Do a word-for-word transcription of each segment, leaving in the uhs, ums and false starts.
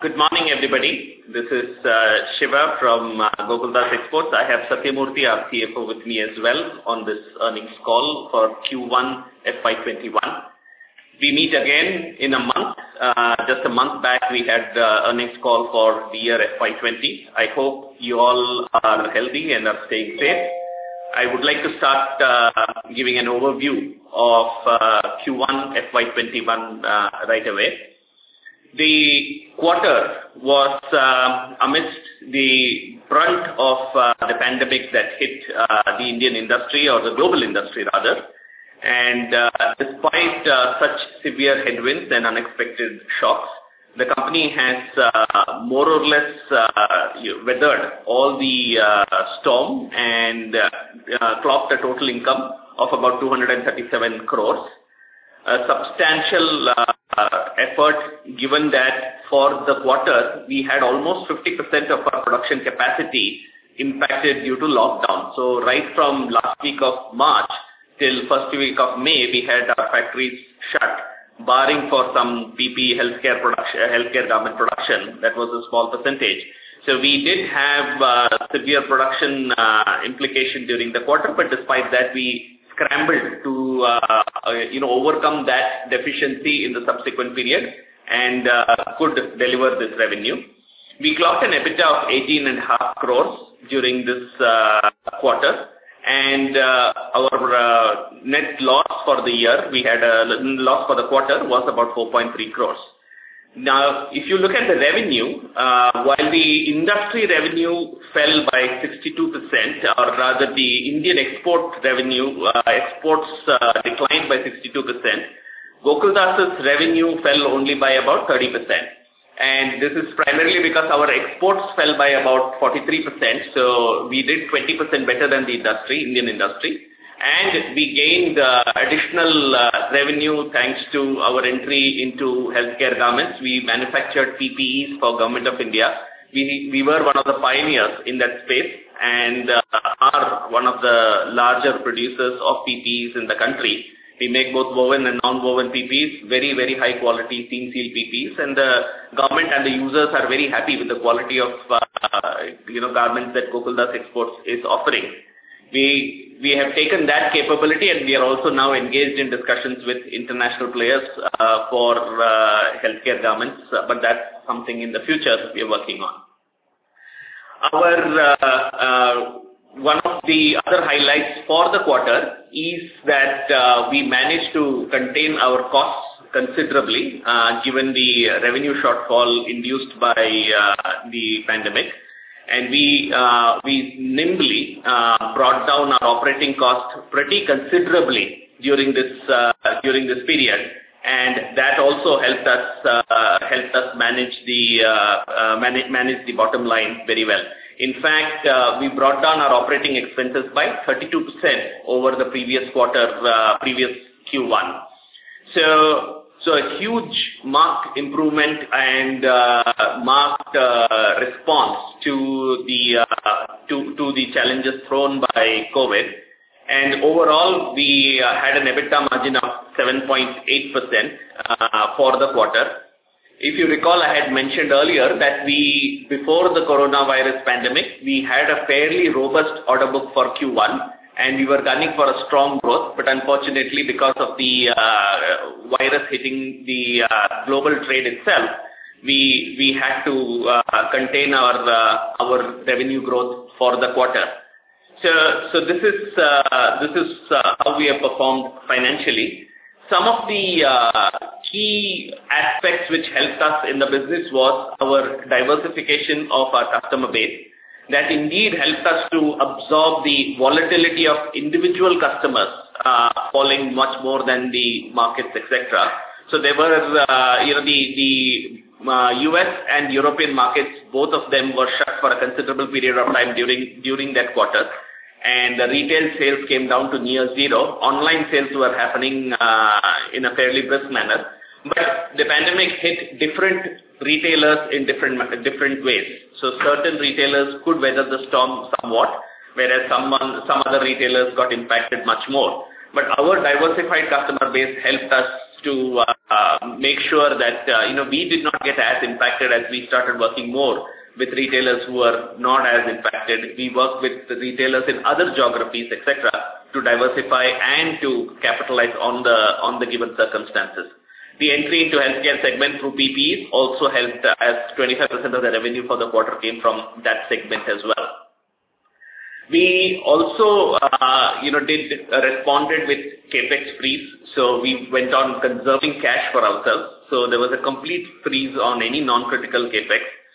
Good morning, everybody. This is uh, Shiva from uh, Gokuldas Exports. I have Satyamurthy, our C F O, with me as well on this earnings call for Q one F Y twenty-one. We meet again in a month. Uh, just a month back, we had uh, earnings call for the year F Y twenty. I hope you all are healthy and are staying safe. I would like to start uh, giving an overview of uh, Q one F Y twenty-one uh, right away. The quarter was uh, amidst the brunt of uh, the pandemic that hit uh, the Indian industry, or the global industry rather. And uh, despite uh, such severe headwinds and unexpected shocks, the company has uh, more or less uh, weathered all the uh, storm and uh, uh, clocked a total income of about two hundred thirty-seven crores. A substantial uh, uh, effort, given that for the quarter we had almost fifty percent of our production capacity impacted due to lockdown. So right from last week of March till first week of May, we had our factories shut, barring for some P P E healthcare production, healthcare garment production. That was a small percentage. So we did have uh, severe production uh, implication during the quarter, but despite that, we scrambled to uh, uh, you know overcome that deficiency in the subsequent period and uh, could deliver this revenue. We clocked an EBITDA of eighteen and a half crores during this uh, quarter, and uh, our uh, net loss for the year, we had a loss for the quarter, was about four point three crores. Now, if you look at the revenue, uh, while the industry revenue fell by sixty-two percent, or rather the Indian export revenue, uh, exports uh, declined by sixty-two percent, Gokaldas's revenue fell only by about thirty percent. And this is primarily because our exports fell by about forty-three percent, so we did twenty percent better than the industry, Indian industry. And we gained uh, additional uh, revenue thanks to our entry into healthcare garments. We manufactured P P Es for Government of India. We, we were one of the pioneers in that space and uh, are one of the larger producers of P P Es in the country. We make both woven and non-woven P P Es, very, very high quality seam seal P P Es, and the government and the users are very happy with the quality of uh, you know garments that Gokuldas Exports is offering. We we have taken that capability, and we are also now engaged in discussions with international players uh, for uh, healthcare garments, uh, but that's something in the future we are working on. Our uh, uh, one of the other highlights for the quarter is that uh, we managed to contain our costs considerably, uh, given the revenue shortfall induced by uh, the pandemic. And we uh, we nimbly uh, brought down our operating cost pretty considerably during this uh, during this period, and that also helped us uh, helped us manage the uh, uh, manage manage the bottom line very well. In fact, uh, we brought down our operating expenses by thirty-two percent over the previous quarter, uh, previous Q one. So. So a huge marked improvement and uh, marked uh, response to the uh, to to the challenges thrown by COVID. And overall, we uh, had an EBITDA margin of seven point eight percent uh, for the quarter. If you recall, I had mentioned earlier that we, before the coronavirus pandemic, we had a fairly robust order book for Q one. And we were gunning for a strong growth, but unfortunately, because of the uh, virus hitting the uh, global trade itself, we we had to uh, contain our uh, our revenue growth for the quarter. So so this is uh, this is uh, how we have performed financially. Some of the uh, key aspects which helped us in the business was our diversification of our customer base. That indeed helped us to absorb the volatility of individual customers uh, falling much more than the markets, et cetera. So there were, uh, you know, the the uh, U S and European markets, both of them were shut for a considerable period of time during during that quarter, and the retail sales came down to near zero. Online sales were happening uh, in a fairly brisk manner, but the pandemic hit different retailers in different different ways. So certain retailers could weather the storm somewhat, whereas some some other retailers got impacted much more. But our diversified customer base helped us to uh, make sure that, uh, you know, we did not get as impacted as we started working more with retailers who are not as impacted. We work with the retailers in other geographies, et cetera, to diversify and to capitalize on the on the given circumstances. The entry into healthcare segment through P P Es also helped, uh, as twenty-five percent of the revenue for the quarter came from that segment as well. We also, uh, you know, did uh, responded with capex freeze. So we went on conserving cash for ourselves. So there was a complete freeze on any non-critical capex.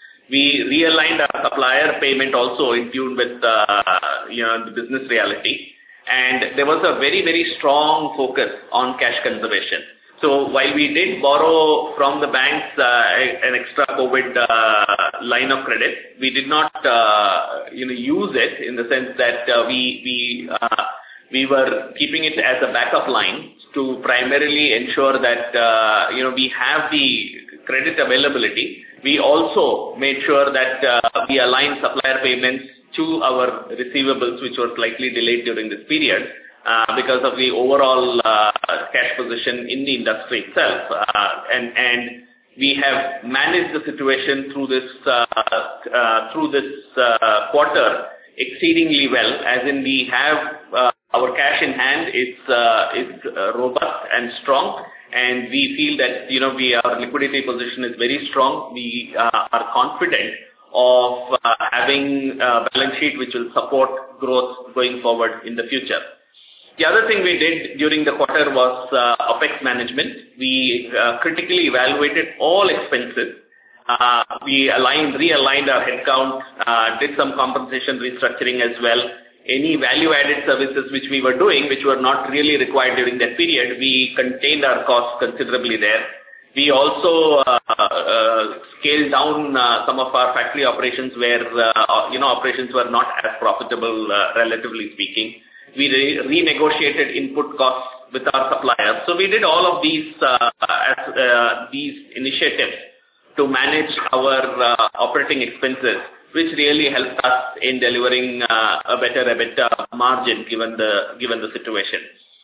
We realigned our supplier payment also in tune with, uh, you know, the business reality. And there was a very, very strong focus on cash conservation. So while we did borrow from the banks uh, an extra COVID uh, line of credit, we did not, uh, you know, use it in the sense that uh, we we uh, we were keeping it as a backup line to primarily ensure that uh, you know we have the credit availability. We also made sure that uh, we aligned supplier payments to our receivables, which were slightly delayed during this period. Uh, because of the overall uh, cash position in the industry itself. Uh, and, and we have managed the situation through this, uh, uh, through this uh, quarter exceedingly well, as in we have uh, our cash in hand is, uh, is uh, robust and strong, and we feel that, you know, we, our liquidity position is very strong. We uh, are confident of uh, having a balance sheet which will support growth going forward in the future. The other thing we did during the quarter was uh, OpEx management. We uh, critically evaluated all expenses. Uh, we aligned, realigned our headcount, uh, did some compensation restructuring as well. Any value-added services which we were doing, which were not really required during that period, we contained our costs considerably there. We also uh, uh, scaled down uh, some of our factory operations where, uh, you know, operations were not as profitable, uh, relatively speaking. We re renegotiated input costs with our suppliers. So we did all of these uh, as, uh, these initiatives to manage our uh, operating expenses, which really helped us in delivering uh, a better EBITDA margin given the given the situation.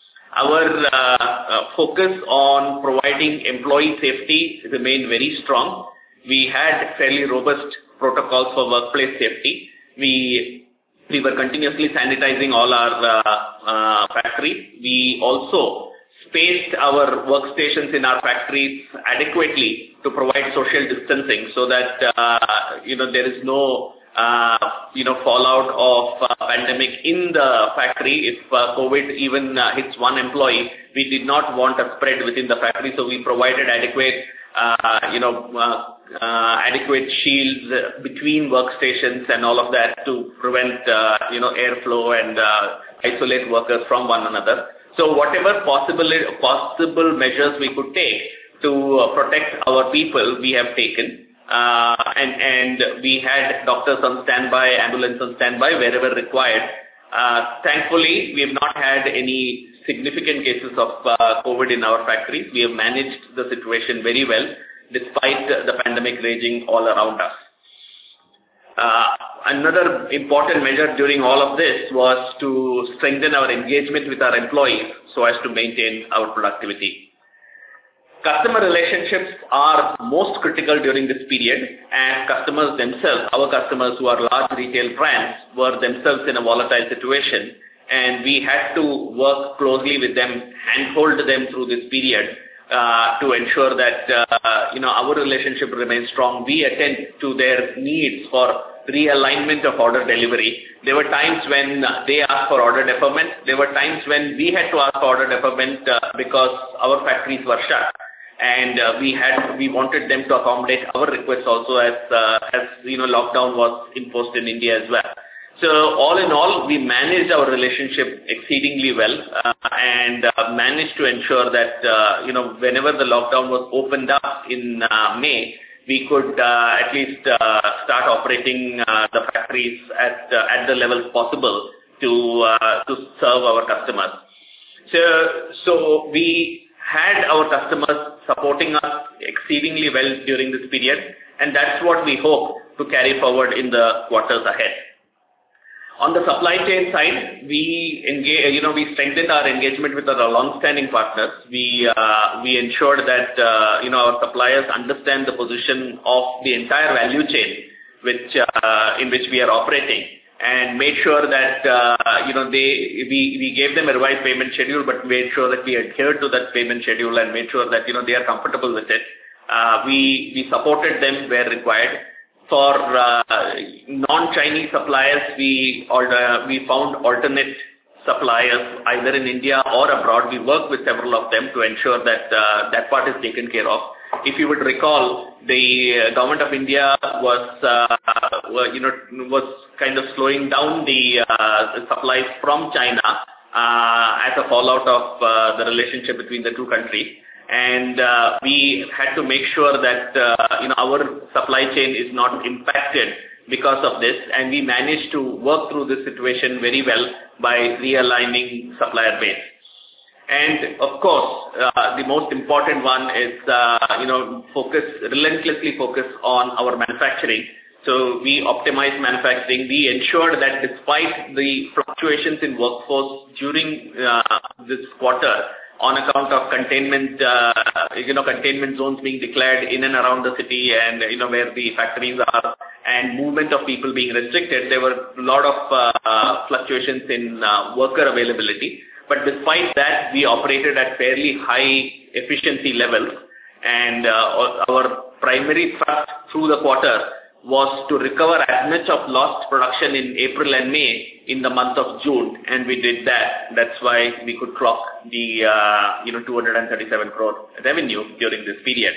Our uh, uh, focus on providing employee safety remained very strong. We had fairly robust protocols for workplace safety. We We were continuously sanitizing all our uh, uh, factories. We also spaced our workstations in our factories adequately to provide social distancing so that, uh, you know, there is no, uh, you know, fallout of uh, pandemic in the factory. If uh, COVID even uh, hits one employee, we did not want a spread within the factory, so we provided adequate, uh, you know, uh, Uh, adequate shields uh, between workstations and all of that to prevent, uh, you know, airflow and uh, isolate workers from one another. So whatever possible, possible measures we could take to uh, protect our people, we have taken. Uh, and, and we had doctors on standby, ambulance on standby wherever required. Uh, thankfully, we have not had any significant cases of uh, COVID in our factories. We have managed the situation very well, despite the pandemic raging all around us. Uh, another important measure during all of this was to strengthen our engagement with our employees so as to maintain our productivity. Customer relationships are most critical during this period, and customers themselves, our customers who are large retail brands, were themselves in a volatile situation, and we had to work closely with them, handhold them through this period, Uh, to ensure that, uh, you know, our relationship remains strong. We attend to their needs for realignment of order delivery. There were times when they asked for order deferment. There were times when we had to ask for order deferment uh, because our factories were shut. And uh, we had, we wanted them to accommodate our requests also as, uh, as, you know, lockdown was imposed in India as well. So all in all, we managed our relationship exceedingly well uh, and uh, managed to ensure that, uh, you know, whenever the lockdown was opened up in uh, May, we could uh, at least uh, start operating uh, the factories at, uh, at the levels possible to, uh, to serve our customers. So, so we had our customers supporting us exceedingly well during this period, and that's what we hope to carry forward in the quarters ahead. On the supply chain side, we engage, you know, we strengthened our engagement with our long-standing partners. We uh, we ensured that uh, you know our suppliers understand the position of the entire value chain, which uh, in which we are operating, and made sure that uh, you know they we we gave them a revised payment schedule, but made sure that we adhered to that payment schedule and made sure that you know they are comfortable with it. Uh, we we supported them where required. For uh, non-Chinese suppliers, we order, we found alternate suppliers either in India or abroad. We worked with several of them to ensure that uh, that part is taken care of. If you would recall, the government of India was, uh, you know, was kind of slowing down the uh, supplies from China uh, as a fallout of uh, the relationship between the two countries. And uh, we had to make sure that uh, you know our supply chain is not impacted because of this, and we managed to work through this situation very well by realigning supplier base. And of course, uh, the most important one is uh, you know focus relentlessly focus on our manufacturing. So we optimize manufacturing. We ensured that despite the fluctuations in workforce during uh, this quarter, on account of containment, uh, you know, containment zones being declared in and around the city and, you know, where the factories are and movement of people being restricted, there were a lot of uh, fluctuations in uh, worker availability. But despite that, we operated at fairly high efficiency levels, and uh, our primary thrust through the quarter was to recover as much of lost production in April and May in the month of June, and we did that. That's why we could clock the uh, you know two hundred thirty-seven crore revenue during this period.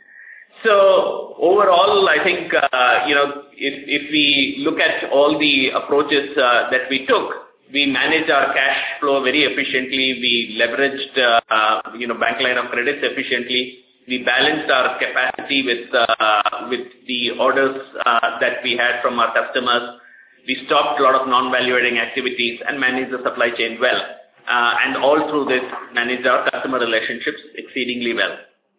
So overall, I think uh, you know if if we look at all the approaches uh, that we took, we managed our cash flow very efficiently. We leveraged uh, you know bank line of credits efficiently. We balanced our capacity with uh, with the orders uh, that we had from our customers. We stopped a lot of non-value-adding activities and managed the supply chain well. Uh, and all through this, managed our customer relationships exceedingly well.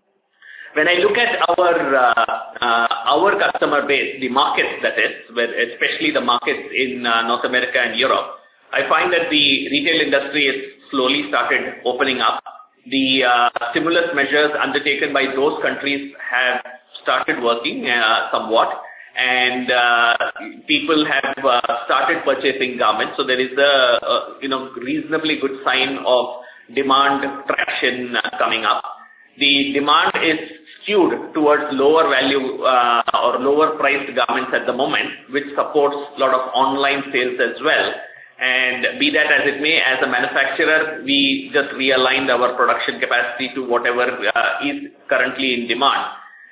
When I look at our uh, uh, our customer base, the markets that is, especially the markets in uh, North America and Europe, I find that the retail industry has slowly started opening up. The uh, stimulus measures undertaken by those countries have started working uh, somewhat, and uh, people have uh, started purchasing garments. So there is a, a you know reasonably good sign of demand traction uh, coming up. The demand is skewed towards lower value uh, or lower priced garments at the moment, which supports a lot of online sales as well. And be that as it may, as a manufacturer, we just realigned our production capacity to whatever uh, is currently in demand.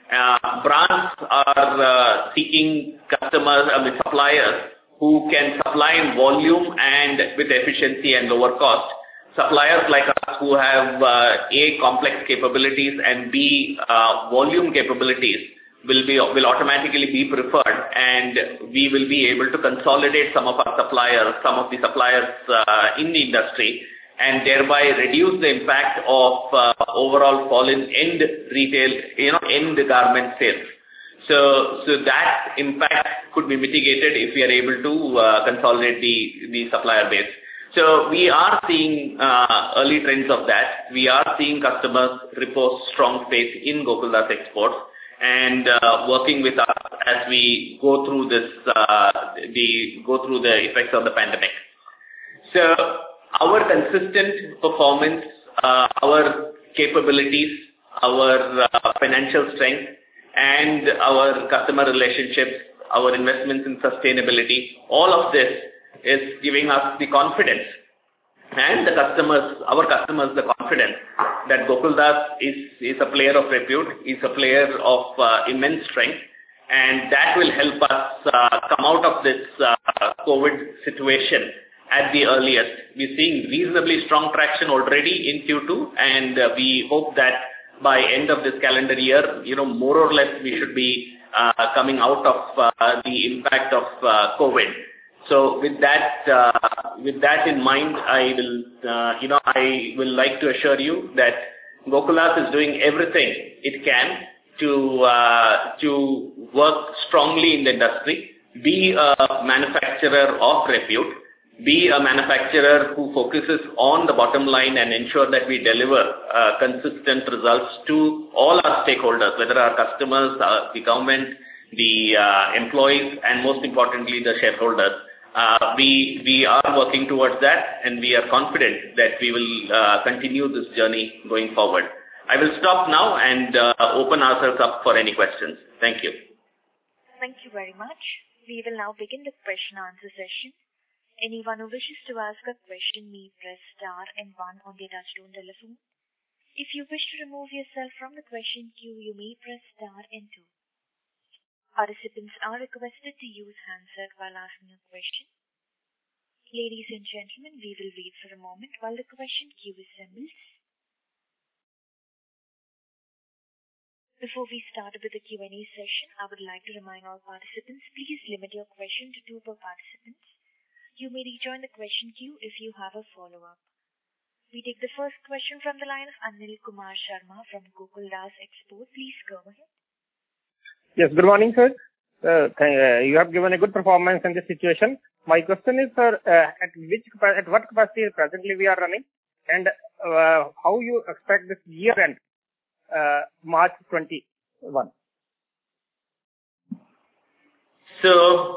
Uh, brands are uh, seeking customers, I mean suppliers, who can supply in volume and with efficiency and lower cost. Suppliers like us who have uh, A, complex capabilities, and B, uh, volume capabilities will be will automatically be preferred, and we will be able to consolidate some of our suppliers, some of the suppliers uh, in the industry, and thereby reduce the impact of uh, overall fall in end retail, you know, end garment sales. So, so that impact could be mitigated if we are able to uh, consolidate the the supplier base. So we are seeing uh, early trends of that. We are seeing customers repose strong faith in Gokuldas Exports, and uh, working with us as we go through this, uh, the go through the effects of the pandemic. So our consistent performance, uh, our capabilities, our uh, financial strength, and our customer relationships, our investments in sustainability, all of this is giving us the confidence, and the customers, our customers, the confidence that Gokuldas is, is a player of repute, is a player of uh, immense strength, and that will help us uh, come out of this uh, COVID situation at the earliest. We're seeing reasonably strong traction already in Q two, and uh, we hope that by end of this calendar year, you know, more or less we should be uh, coming out of uh, the impact of uh, COVID. So with that, uh, with that in mind, I will, uh, you know, I will like to assure you that Gokuldas is doing everything it can to uh, to work strongly in the industry, be a manufacturer of repute, be a manufacturer who focuses on the bottom line and ensure that we deliver uh, consistent results to all our stakeholders, whether our customers, uh, the government, the uh, employees, and most importantly, the shareholders. Uh, we we are working towards that, and we are confident that we will uh, continue this journey going forward. I will stop now and uh, open ourselves up for any questions. Thank you. Thank you very much. We will now begin the question answer session. Anyone who wishes to ask a question may press star and one on their touchtone telephone. If you wish to remove yourself from the question queue, you may press star and two. Participants are requested to use handset while asking a question. Ladies and gentlemen, we will wait for a moment while the question queue assembles. Before we start with the Q and A session, I would like to remind all participants, please limit your question to two per participant. You may rejoin the question queue if you have a follow-up. We take the first question from the line of Anil Kumar Sharma from Gokuldas Export. Please go ahead. Yes, good morning, sir. Uh, th- uh, you have given a good performance in this situation. My question is, sir, uh, at which at what capacity presently we are running, and uh, how you expect this year end, uh, March twenty-one? So,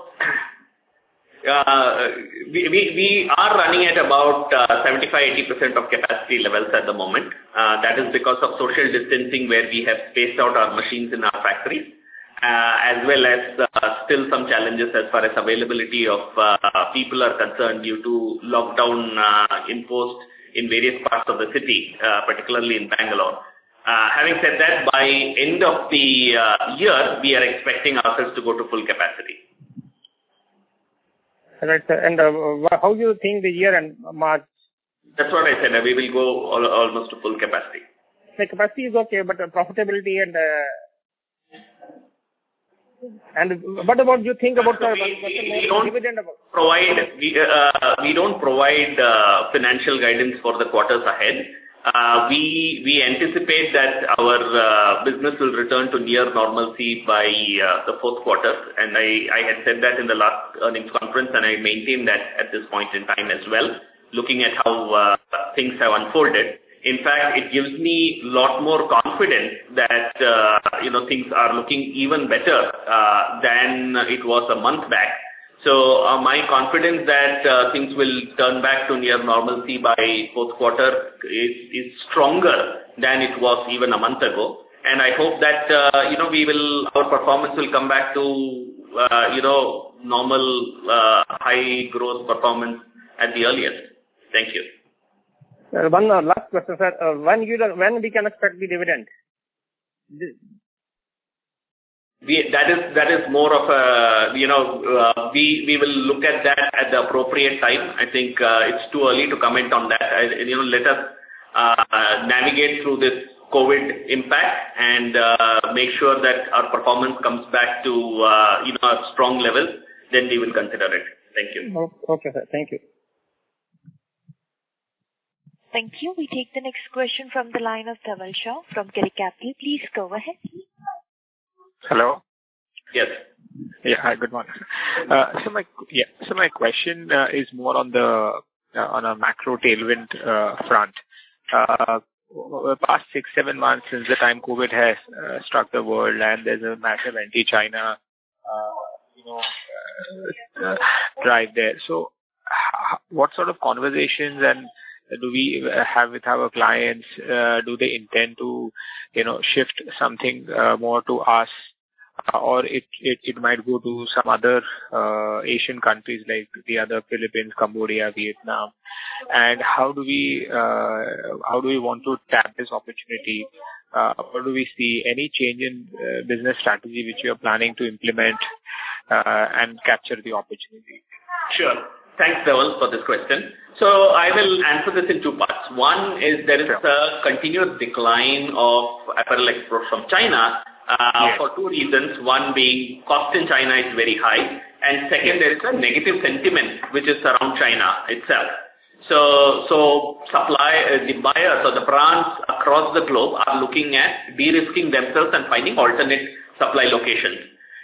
uh, we, we we are running at about uh, seventy-five to eighty percent of capacity levels at the moment. Uh, that is because of social distancing, where we have spaced out our machines in our factories. Uh, as well as uh, still some challenges as far as availability of uh, people are concerned due to lockdown uh, imposed in various parts of the city, uh, particularly in Bangalore. Uh, having said that, by end of the uh, year, we are expecting ourselves to go to full capacity. Right, sir. And uh, how do you think the year end, March? That's what I said. Uh, we will go all, almost to full capacity. The capacity is okay, but uh, profitability and... Uh, And what about you think about so the we, we, we don't dividend about? provide we, uh, we don't provide uh, financial guidance for the quarters ahead. Uh, we we anticipate that our uh, business will return to near normalcy by uh, the fourth quarter, and I, I had said that in the last earnings conference, and I maintain that at this point in time as well, looking at how uh, things have unfolded. In fact, it gives me a lot more confidence that, uh, you know, things are looking even better uh, than it was a month back. So uh, my confidence that uh, things will turn back to near normalcy by fourth quarter is, is stronger than it was even a month ago. And I hope that, uh, you know, we will, our performance will come back to, uh, you know, normal uh, high growth performance at the earliest. Thank you. Uh, one uh, last question, sir. Uh, when you when we can expect the dividend? We, that is that is more of a, you know, uh, we we will look at that at the appropriate time. I think uh, it's too early to comment on that. I, you know, let us uh, navigate through this COVID impact and uh, make sure that our performance comes back to uh, you know a strong level. Then we will consider it. Thank you. Okay, sir. Thank you. Thank you. We take the next question from the line of Dhaval Shah from Girik Capital. Please go ahead. Hello. Yes. Yeah. Hi. Good morning. Uh, so my yeah. So my question uh, is more on the uh, on a macro tailwind uh, front. Uh, over the past six seven months since the time COVID has uh, struck the world, and there's a massive anti-China uh, you know uh, drive there. So, h- what sort of conversations and do we have with our clients? Uh, do they intend to, you know, shift something uh, more to us, uh, or it, it it might go to some other uh, Asian countries like the other Philippines, Cambodia, Vietnam? And how do we uh, how do we want to tap this opportunity? Uh, or do we see any change in uh, business strategy which you are planning to implement uh, and capture the opportunity? Sure. Thanks, Dhaval, for this question. So I will answer this in two parts. One is there is a continuous decline of apparel exports from China uh, yes. for two reasons. One being cost in China is very high, and second, there is a negative sentiment which is around China itself. So, so supply, uh, the buyers or the brands across the globe are looking at de-risking themselves and finding alternate supply locations.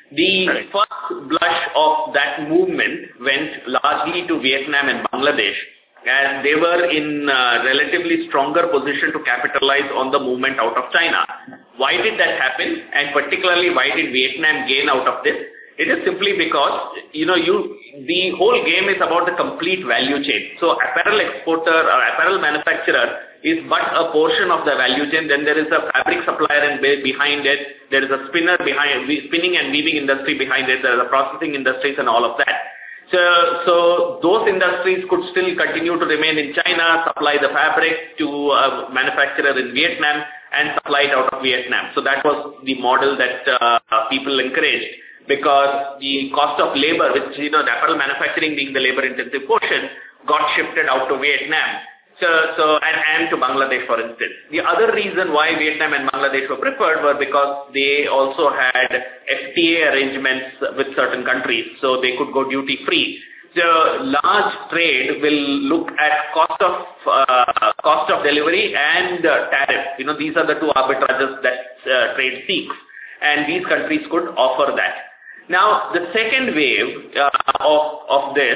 The right. first blush of that movement went largely to Vietnam and Bangladesh, and they were in a relatively stronger position to capitalize on the movement out of China. Why did that happen? And particularly, why did Vietnam gain out of this? It is simply because, you know, you the whole game is about the complete value chain. So apparel exporter or apparel manufacturer is but a portion of the value chain. Then there is a fabric supplier and behind it. There is a spinner behind, spinning and weaving industry behind it. There are the processing industries and all of that. So, so those industries could still continue to remain in China, supply the fabric to a manufacturer in Vietnam and supply it out of Vietnam. So that was the model that uh, people encouraged, because the cost of labor, which, you know, the apparel manufacturing being the labor-intensive portion, got shifted out to Vietnam. So, so and, and to Bangladesh, for instance. The other reason why Vietnam and Bangladesh were preferred were because they also had F T A arrangements with certain countries, so they could go duty-free. So large trade will look at cost of uh, cost of delivery and uh, tariff. You know, these are the two arbitrages that uh, trade seeks, and these countries could offer that. Now, the second wave uh, of of this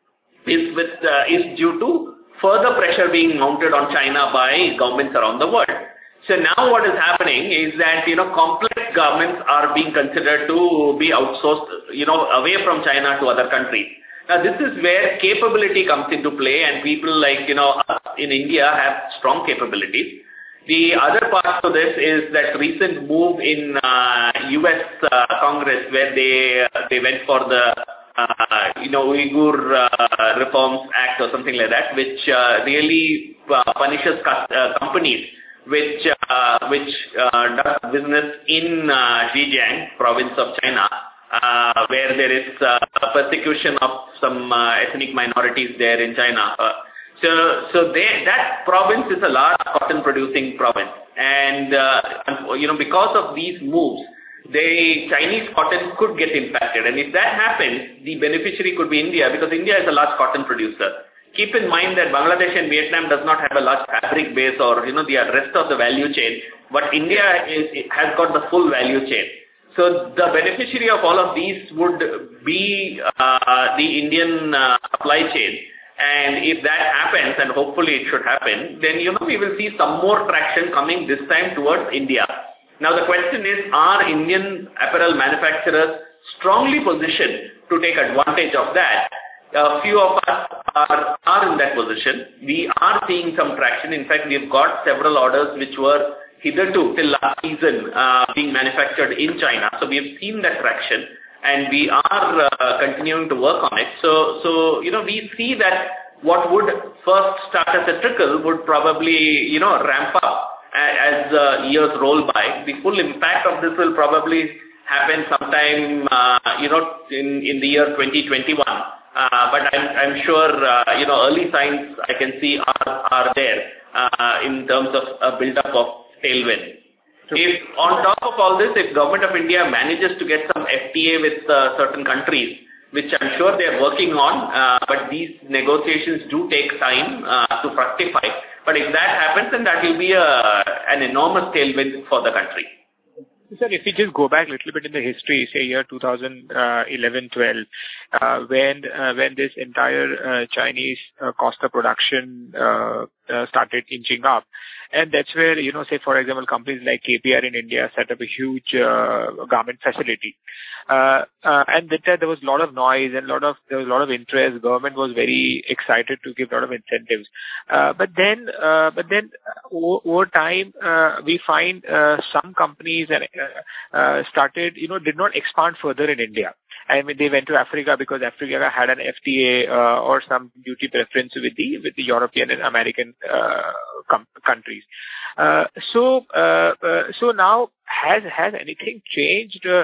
is with uh, is due to further pressure being mounted on China by governments around the world. So now what is happening is that, you know, complex governments are being considered to be outsourced, you know, away from China to other countries. Now, this is where capability comes into play, and people like, you know, us in India have strong capabilities. The other part to this is that recent move in uh, U S uh, Congress, where they uh, they went for the uh, you know Uyghur uh, Reforms Act or something like that, which uh, really uh, punishes uh, companies which uh, which uh, does business in uh, Zhejiang province of China, uh, where there is uh, persecution of some uh, ethnic minorities there in China. Uh, So, so they, that province is a large cotton producing province, and uh, you know, because of these moves, the Chinese cotton could get impacted, and if that happens, the beneficiary could be India, because India is a large cotton producer. Keep in mind that Bangladesh and Vietnam does not have a large fabric base or, you know, the rest of the value chain, but India is, has got the full value chain. So the beneficiary of all of these would be uh, the Indian uh, supply chain. And if that happens, and hopefully it should happen, then, you know, we will see some more traction coming this time towards India. Now, the question is, are Indian apparel manufacturers strongly positioned to take advantage of that? A few of us are, are in that position. We are seeing some traction. In fact, we've got several orders which were hitherto till last season uh, being manufactured in China. So we have seen that traction, and we are uh, continuing to work on it. So, so, you know, we see that what would first start as a trickle would probably, you know, ramp up as uh, years roll by. The full impact of this will probably happen sometime, uh, you know, in, in the year twenty twenty-one. Uh, but I'm, I'm sure, uh, you know, early signs I can see are, are there uh, in terms of a build-up of tailwind. If on top of all this, if Government of India manages to get some F T A with uh, certain countries, which I'm sure they're working on, uh, but these negotiations do take time uh, to fructify. But if that happens, then that will be a, an enormous tailwind for the country. Sir, if we just go back a little bit in the history, say year two thousand eleven twelve, uh, when uh, when this entire uh, Chinese uh, cost of production uh, uh, started inching up, and that's where, you know, say for example, companies like K P R in India set up a huge uh, garment facility, uh, uh, and that there was a lot of noise and a lot of there was a lot of interest. Government was very excited to give a lot of incentives, uh, but then uh, but then uh, over time uh, we find uh, some companies and uh, uh, started, you know, did not expand further in India. I mean, they went to Africa because Africa had an F T A uh, or some duty preference with the with the European and American uh, com- countries. Uh, so uh, uh, so now has has anything changed? Uh,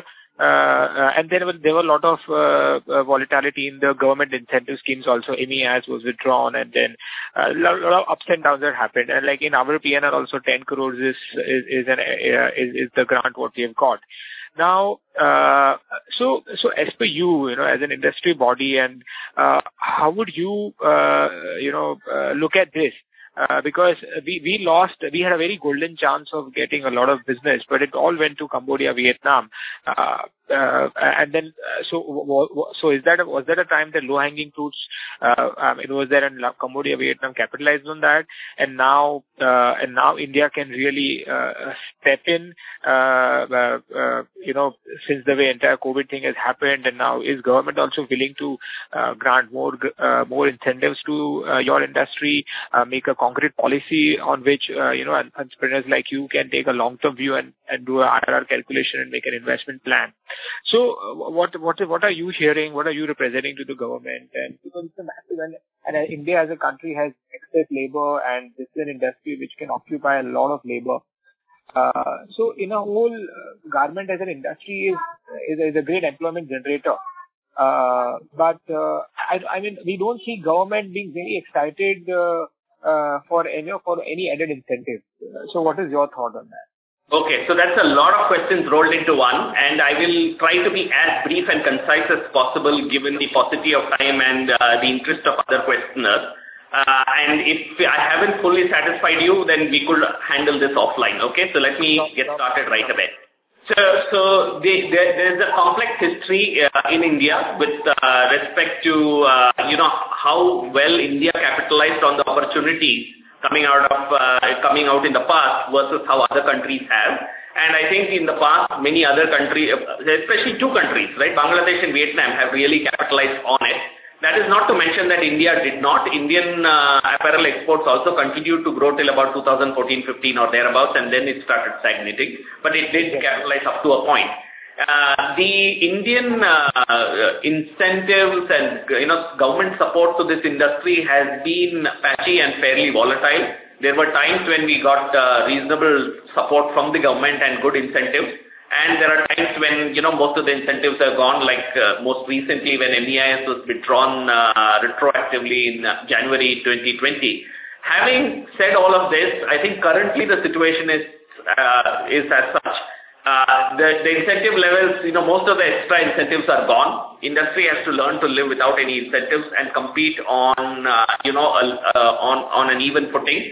uh, and there were there were a lot of uh, uh, volatility in the government incentive schemes also. M E A S was withdrawn, and then a lot, lot of ups and downs that happened. And like in our P N L also, ten crores is is is an uh, is, is the grant what we have got. Now, uh, so so as per you, you know, as an industry body, and uh, how would you, uh, you know, uh, look at this? Uh, because we, we lost, we had a very golden chance of getting a lot of business, but it all went to Cambodia, Vietnam. Uh, uh, and then uh, so w- w- so is that a, was that a time that low hanging fruits? Uh, I mean, was there a Cambodia, Vietnam capitalized on that, and now uh, and now India can really uh, step in. Uh, uh, uh, you know, since the way entire COVID thing has happened, and now is government also willing to uh, grant more uh, more incentives to uh, your industry, uh, make a concrete policy on which uh, you know entrepreneurs like you can take a long term view and, and do a I R R calculation and make an investment plan. So uh, what what what are you hearing? What are you representing to the government? And because it's a massive, and, and uh, India as a country has excess labor, and this is an industry which can occupy a lot of labor. Uh, so in a whole, uh, garment as an industry is, is is a great employment generator. Uh, but uh, I, I mean, we don't see government being very excited uh, uh, for any for any added incentive. So what is your thought on that? Okay, so that's a lot of questions rolled into one, and I will try to be as brief and concise as possible given the paucity of time and uh, the interest of other questioners. Uh, and if I haven't fully satisfied you, then we could handle this offline, okay? So let me get started right away. So, so the, there, there's a complex history uh, in India with uh, respect to, uh, you know, how well India capitalized on the opportunities coming out of uh, coming out in the past versus how other countries have. And I think in the past, many other countries, especially two countries, right, Bangladesh and Vietnam, have really capitalized on it. That is not to mention that India did not. Indian uh, apparel exports also continued to grow till about two thousand fourteen fifteen or thereabouts, and then it started stagnating. But it did capitalize up to a point. Uh, the Indian uh, incentives and you know government support to this industry has been patchy and fairly volatile. There were times when we got uh, reasonable support from the government and good incentives, and there are times when you know most of the incentives are gone. Like uh, most recently, when M E I S was withdrawn uh, retroactively in uh, January twenty twenty. Having said all of this, I think currently the situation is uh, is as such. Uh, the, the incentive levels, you know, most of the extra incentives are gone. Industry has to learn to live without any incentives and compete on, uh, you know, uh, on, on an even footing.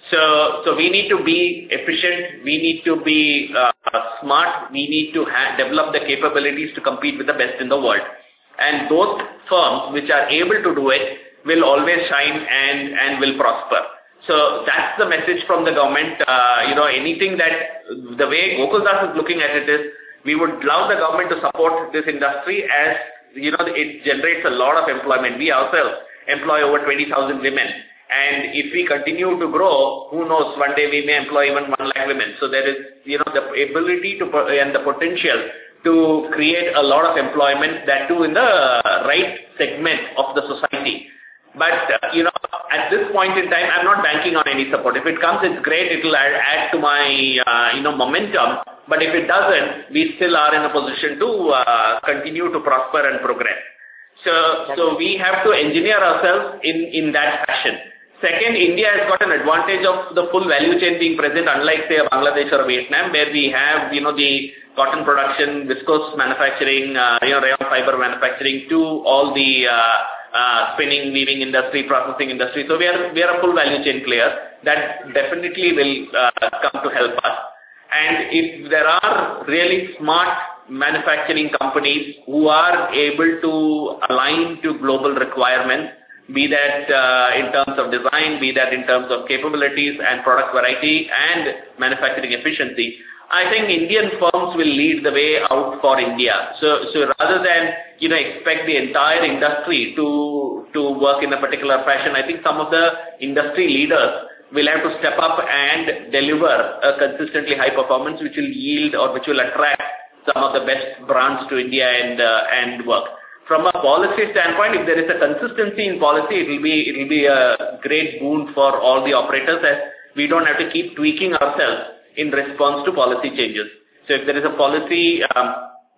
So, so we need to be efficient. We need to be uh, smart. We need to ha- develop the capabilities to compete with the best in the world. And those firms which are able to do it will always shine and, and will prosper. So that's the message from the government. Uh, you know, anything that, the way Gokuldas is looking at it is, we would love the government to support this industry as, you know, it generates a lot of employment. We ourselves employ over twenty thousand women. And if we continue to grow, who knows, one day we may employ even one lakh women. So there is, you know, the ability to and the potential to create a lot of employment, that too in the right segment of the society. But, uh, you know, at this point in time, I'm not banking on any support. If it comes, it's great. It will add, add to my, uh, you know, momentum. But if it doesn't, we still are in a position to uh, continue to prosper and progress. So, so we have to engineer ourselves in, in that fashion. Second, India has got an advantage of the full value chain being present, unlike, say, Bangladesh or Vietnam, where we have, you know, the cotton production, viscose manufacturing, uh, you know, rayon fiber manufacturing, to all the uh, uh, spinning, weaving industry, processing industry. So we are we are a full value chain player. That definitely will uh, come to help us. And if there are really smart manufacturing companies who are able to align to global requirements, be that uh, in terms of design, be that in terms of capabilities and product variety and manufacturing efficiency, I think Indian firms will lead the way out for India. So, so rather than, you know, expect the entire industry to, to work in a particular fashion, I think some of the industry leaders will have to step up and deliver a consistently high performance which will yield or which will attract some of the best brands to India and, uh, and work. From a policy standpoint, if there is a consistency in policy, it will be, it will be a great boon for all the operators, as we don't have to keep tweaking ourselves in response to policy changes. So if there is a policy um,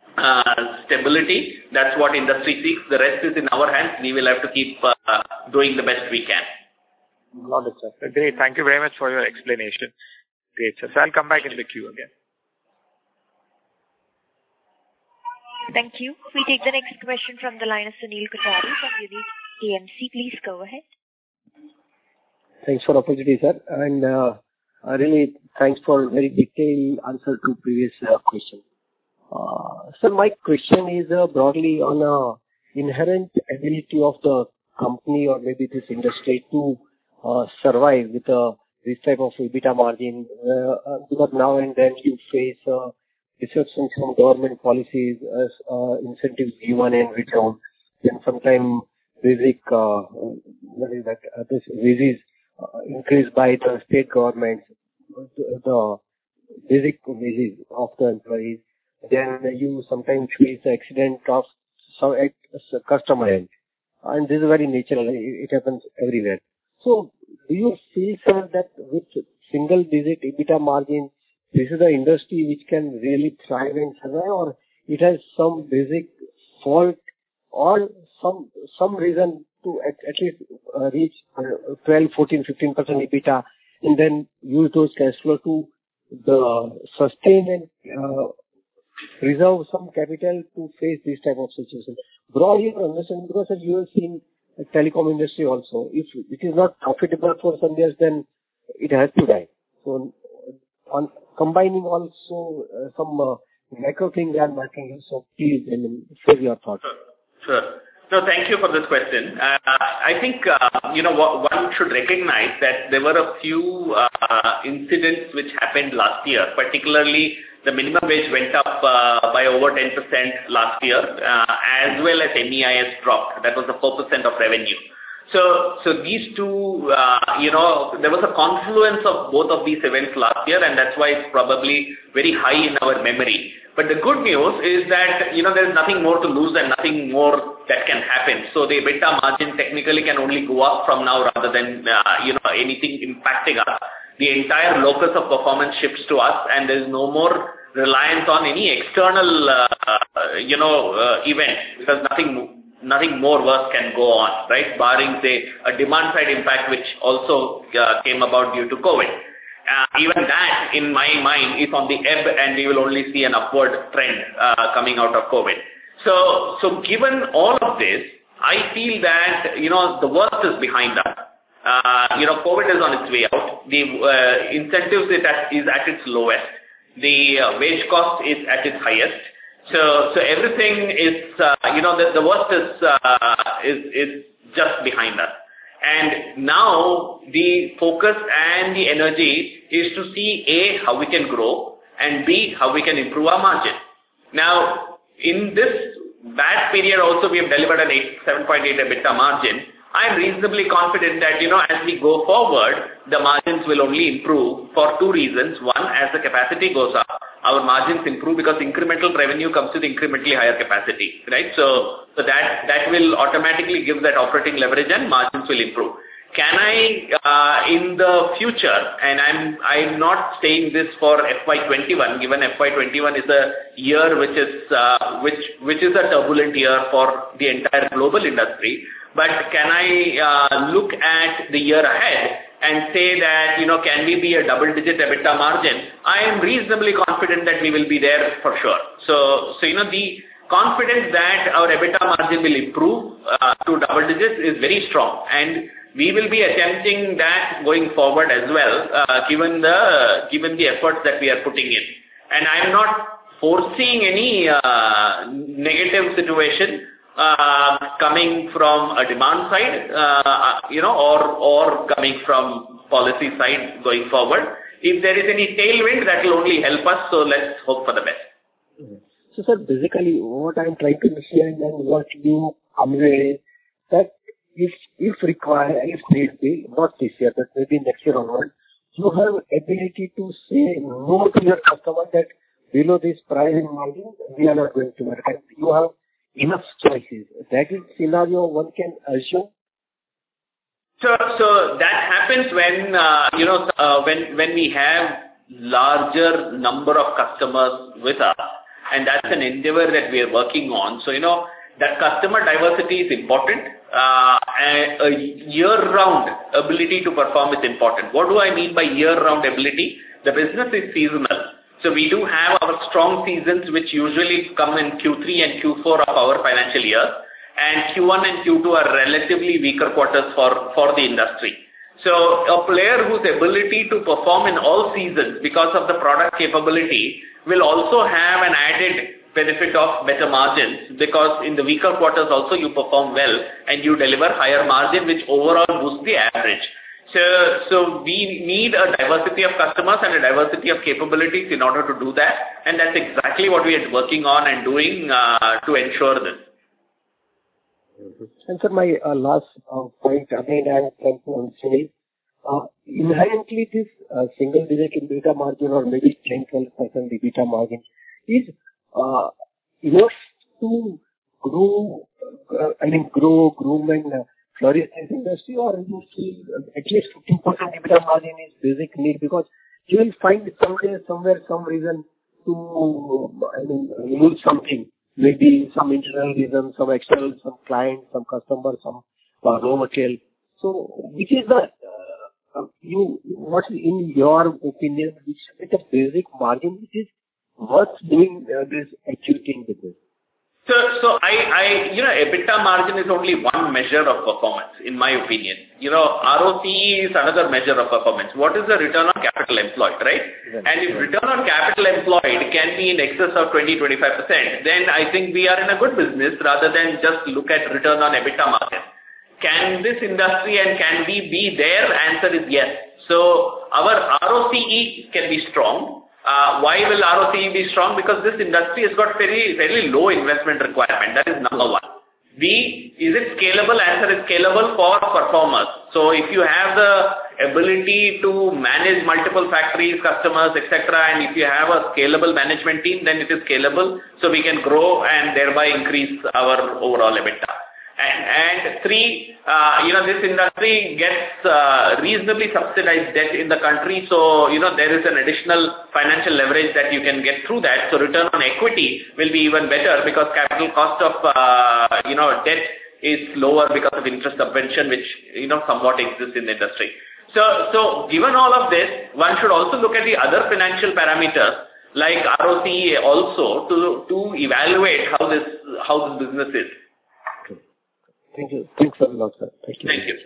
uh, stability, that's what industry seeks. The rest is in our hands. We will have to keep uh, doing the best we can. Got it, sir. Great. Thank you very much for your explanation. Great, sir. So I'll come back in the queue again. Thank you. We take the next question from the line of Sunil Kothari from Unique A M C. Please go ahead. Thanks for the opportunity, sir. And uh, really thanks for very detailed answer to previous uh, question. Uh, so my question is uh, broadly on a inherent ability of the company or maybe this industry to uh, survive with uh, this type of EBITDA margin, uh, uh, because now and then you face uh, disruptions from government policies as uh, incentives given and withdrawn, and sometimes basic uh, what is that uh, this wages uh, increased by the state governments, the, the basic wages of the employees. Then you sometimes face the accident of some at customer end. And this is very natural. It happens everywhere. So do you feel, sir, that with single digit EBITDA margin, this is the industry which can really thrive and survive, or it has some basic fault or some some reason to at, at least uh, reach uh, twelve, fourteen, fifteen percent EBITDA and then use those cash flow to the sustain and uh, reserve some capital to face this type of situation? Broadly, your understanding, because as you have seen the telecom industry also, if it is not profitable for some years, then it has to die. So, on combining also uh, some uh, macro things and marketing, so please, I mean, share your thoughts. Sure. Sure. No, thank you for this question. Uh, I think, uh, you know, one should recognize that there were a few uh, incidents which happened last year, particularly the minimum wage went up uh, by over ten percent last year, uh, as well as M E I S dropped. That was the four percent of revenue. So, so these two, uh, you know, there was a confluence of both of these events last year, and that's why it's probably very high in our memory. But the good news is that, you know, there's nothing more to lose and nothing more that can happen. So the EBITDA margin technically can only go up from now rather than, uh, you know, anything impacting us. The entire locus of performance shifts to us, and there's no more reliance on any external, uh, you know, uh, event, because nothing nothing more worse can go on, right? Barring, say, a demand-side impact, which also uh, came about due to COVID. Uh, even that, in my mind, is on the ebb, and we will only see an upward trend uh, coming out of COVID. So, so given all of this, I feel that, you know, the worst is behind us. Uh, you know, COVID is on its way out. The uh, incentives is at, is at its lowest. The uh, wage cost is at its highest. So, so everything is, uh, you know, the, the worst is, uh, is, is just behind us. And now the focus and the energy is to see A, how we can grow, and B, how we can improve our margin. Now, in this bad period also we have delivered an eight, seven point eight EBITDA margin. I am reasonably confident that, you know, as we go forward, the margins will only improve for two reasons. One, as the capacity goes up, our margins improve because incremental revenue comes with incrementally higher capacity, right? So, so that, that will automatically give that operating leverage and margins will improve. Can I, uh, in the future, and I'm, I'm not saying this for F Y twenty-one, given F Y twenty-one is a year which is, uh, which, which is a turbulent year for the entire global industry, but can I, uh, look at the year ahead and say that, you know, can we be a double-digit EBITDA margin? I am reasonably confident that we will be there for sure. So, so you know, the confidence that our EBITDA margin will improve uh, to double digits is very strong, and we will be attempting that going forward as well, uh, given the given the efforts that we are putting in. And I am not foreseeing any uh, negative situation Uh, coming from a demand side, uh, you know, or or coming from policy side going forward. If there is any tailwind, that will only help us. So let's hope for the best. So, sir, basically, what I'm trying to understand and what you convey is that if if required, if need be, not this year, but maybe next year onward, you have ability to say no to your customer that below this pricing margin, we are not going to work. And you have enough choices. That is scenario one can assume. So, so that happens when uh, you know uh, when when we have larger number of customers with us, and that's an endeavor that we are working on. So you know that customer diversity is important. Uh, and a year-round ability to perform is important. What do I mean by year-round ability? The business is seasonal. So we do have our strong seasons, which usually come in Q three and Q four of our financial year, and Q one and Q two are relatively weaker quarters for, for the industry. So a player whose ability to perform in all seasons because of the product capability will also have an added benefit of better margins, because in the weaker quarters also you perform well and you deliver higher margin, which overall boosts the average. So, so we need a diversity of customers and a diversity of capabilities in order to do that, and that's exactly what we are working on and doing uh, to ensure this. And sir, my uh, last uh, point, again, I am trying to understand is, uh, inherently this uh, single-digit EBITDA margin or maybe ten to twelve percent EBITDA margin is uh, enough to grow, uh, I mean, grow, groom and uh, flourish this industry, or you see at least fifteen percent EBITDA margin is basic need, because you will find someday, somewhere, some reason to, I mean, remove something. Maybe some internal reason, some external, some client, some customer, some uh, raw material. So, which is the, uh, you, what in your opinion, which is the basic margin which is worth doing uh, this activity in business? So, so I, I, you know, EBITDA margin is only one measure of performance, in my opinion. You know, R O C E is another measure of performance. What is the return on capital employed, right? Right. And if return on capital employed can be in excess of twenty to twenty-five percent, then I think we are in a good business rather than just look at return on EBITDA margin. Can this industry and can we be there? Answer is yes. So our R O C E can be strong. Uh, why will R O C E be strong? Because this industry has got very, very low investment requirement. That is number one. B, is it scalable? Answer is scalable for performers. So if you have the ability to manage multiple factories, customers, et cetera, and if you have a scalable management team, then it is scalable. So we can grow and thereby increase our overall EBITDA. And, and three, uh, you know, this industry gets uh, reasonably subsidized debt in the country. So, you know, there is an additional financial leverage that you can get through that. So return on equity will be even better because capital cost of, uh, you know, debt is lower because of interest subvention, which, you know, somewhat exists in the industry. So, so given all of this, one should also look at the other financial parameters like R O C E also to, to evaluate how this, how this business is. Thank you. Thanks a lot, sir. Thank you. Thank you.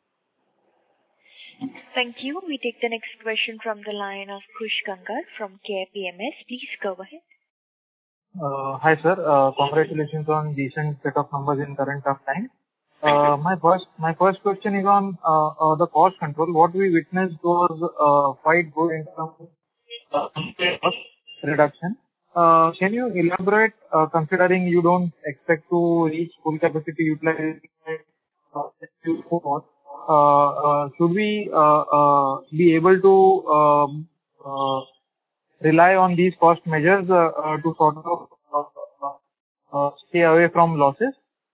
Thank you. We take the next question from the line of Khush Gangar from Care P M S. Please go ahead. Uh, hi, sir. Uh, congratulations on decent set of numbers in current tough times. Uh, my first, my first question is on uh, uh, the cost control. What we witnessed was uh, quite good in terms of cost reduction. Uh, can you elaborate, uh, considering you don't expect to reach full capacity utilization uh, uh, uh, should we uh, uh, be able to um, uh, rely on these cost measures uh, uh, to sort of uh, uh, stay away from losses?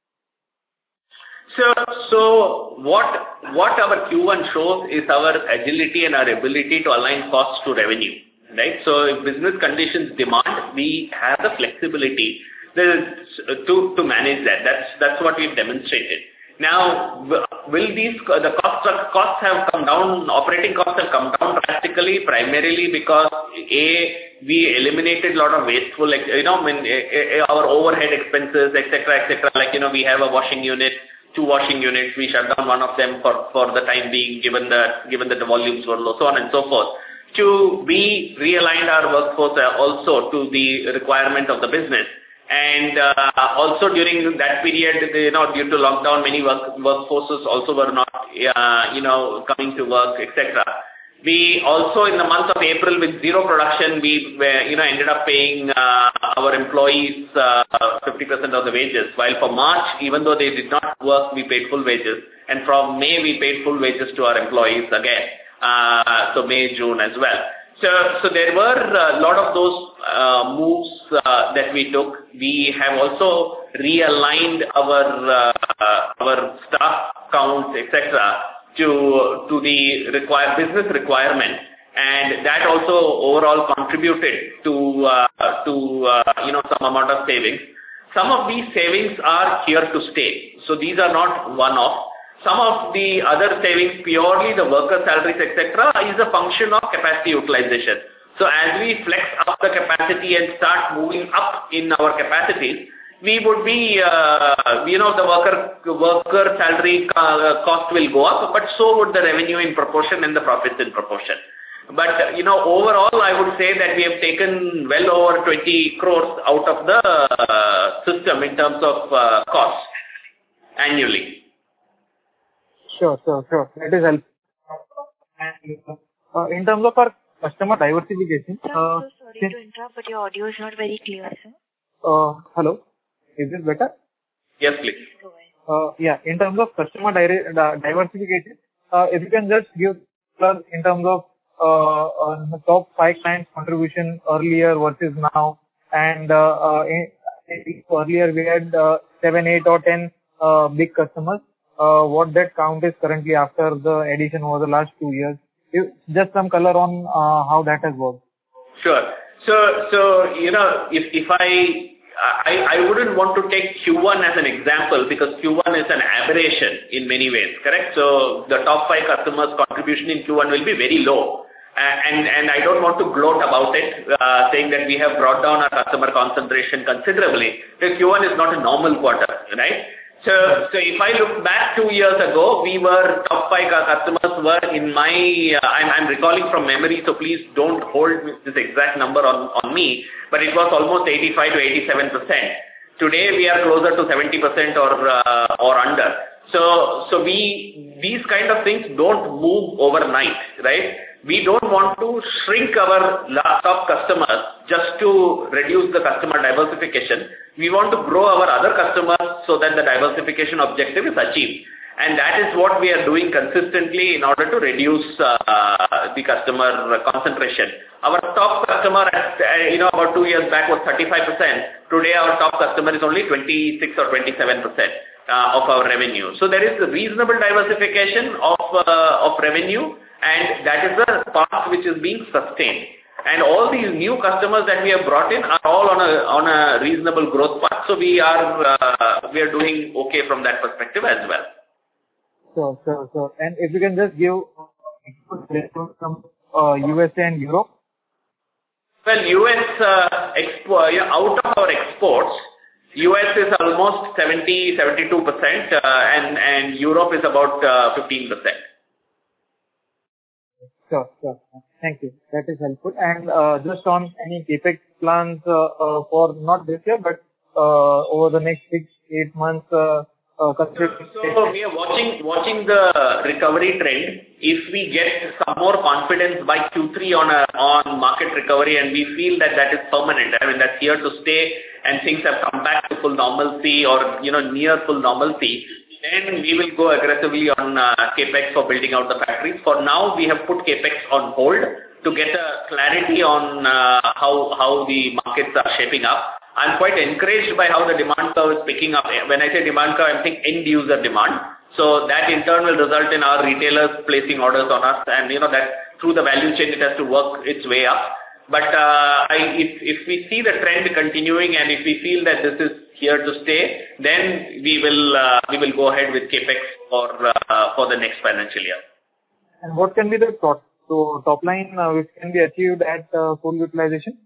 So, so what what our Q one shows is our agility and our ability to align costs to revenue. Right? So if business conditions demand, we have the flexibility to, to manage that. That's, that's what we've demonstrated. Now, will these, the costs, costs have come down, operating costs have come down drastically, primarily because A, we eliminated a lot of wasteful, you know, when our overhead expenses, et cetera, et cetera. Like, you know, we have a washing unit, two washing units, we shut down one of them for, for the time being, given that, given that the volumes were low, so on and so forth. To be realigned our workforce also to the requirement of the business. And uh, also during that period, you know, due to lockdown, many work, workforces also were not, uh, you know, coming to work, et cetera. We also, in the month of April, with zero production, we, you know, ended up paying uh, our employees uh, fifty percent of the wages. While for March, even though they did not work, we paid full wages. And from May, we paid full wages to our employees again. Uh, so May, June as well. So, so there were a lot of those uh, moves uh, that we took. We have also realigned our uh, our staff counts, et cetera, to to the require business requirement, and that also overall contributed to uh, to uh, you know some amount of savings. Some of these savings are here to stay. So these are not one-off. Some of the other savings, purely the worker salaries, et cetera, is a function of capacity utilization. So as we flex up the capacity and start moving up in our capacities, we would be, uh, you know, the worker worker salary uh, cost will go up, but so would the revenue in proportion and the profits in proportion. But, you know, overall, I would say that we have taken well over twenty crores out of the uh, system in terms of uh, cost annually. Sure, sure, sure. That is helpful. And uh, in terms of our customer diversification, Sir, uh, I'm so sorry to interrupt, but your audio is not very clear, sir. uh, hello, is this better? Yes, please. Go ahead. Uh, yeah, in terms of customer di- di- diversification, uh, if you can just give us in terms of uh, uh, top five clients contribution earlier versus now, and uh, uh, in, in earlier we had uh, seven, eight, or ten uh, big customers. Uh, what that count is currently after the addition over the last two years. If, just some color on uh, how that has worked. Sure. So, so you know, if if I I, I wouldn't want to take Q one as an example because Q one is an aberration in many ways, correct? So the top five customers' contribution in Q one will be very low. Uh, and, and I don't want to gloat about it, uh, saying that we have brought down our customer concentration considerably. Because Q one is not a normal quarter, right? So, so if I look back two years ago, we were, top five customers were in my, uh, I'm, I'm recalling from memory, so please don't hold this exact number on, on me, but it was almost eighty-five to eighty-seven percent. Today we are closer to seventy percent or, uh, or under. So, so we, these kind of things don't move overnight, right? We don't want to shrink our top customers just to reduce the customer diversification. We want to grow our other customers so that the diversification objective is achieved. And that is what we are doing consistently in order to reduce uh, the customer concentration. Our top customer, at, uh, you know, about two years back was thirty-five percent. Today our top customer is only twenty-six or twenty-seven percent. Uh, of our revenue. So there is a reasonable diversification of uh, of revenue, and that is the path which is being sustained. And all these new customers that we have brought in are all on a on a reasonable growth path. So we are uh, we are doing okay from that perspective as well. Sure, sure, sure. And if you can just give from uh, U S A and Europe. Well, U S uh, expo- yeah, out of our exports, U S is almost seventy to seventy-two percent uh, and, and Europe is about uh, fifteen percent. Sure, sure. Thank you. That is helpful. And uh, just on any CapEx plans uh, uh, for not this year, but uh, over the next six, eight months, uh, uh, considering. So we are watching watching the recovery trend. If we get some more confidence by Q three on a, on market recovery and we feel that that is permanent, I mean that's here to stay and things have come back to full normalcy or, you know, near full normalcy, then we will go aggressively on uh, CapEx for building out the factories. For now, we have put CapEx on hold to get a clarity on uh, how, how the markets are shaping up. I'm quite encouraged by how the demand curve is picking up. When I say demand curve, I'm thinking end user demand. So that in turn will result in our retailers placing orders on us, and you know that through the value chain it has to work its way up. But uh, I, if, if we see the trend continuing and if we feel that this is here to stay, then we will uh, we will go ahead with CapEx for uh, for the next financial year. And what can be the top, so top line uh, which can be achieved at uh, full utilization?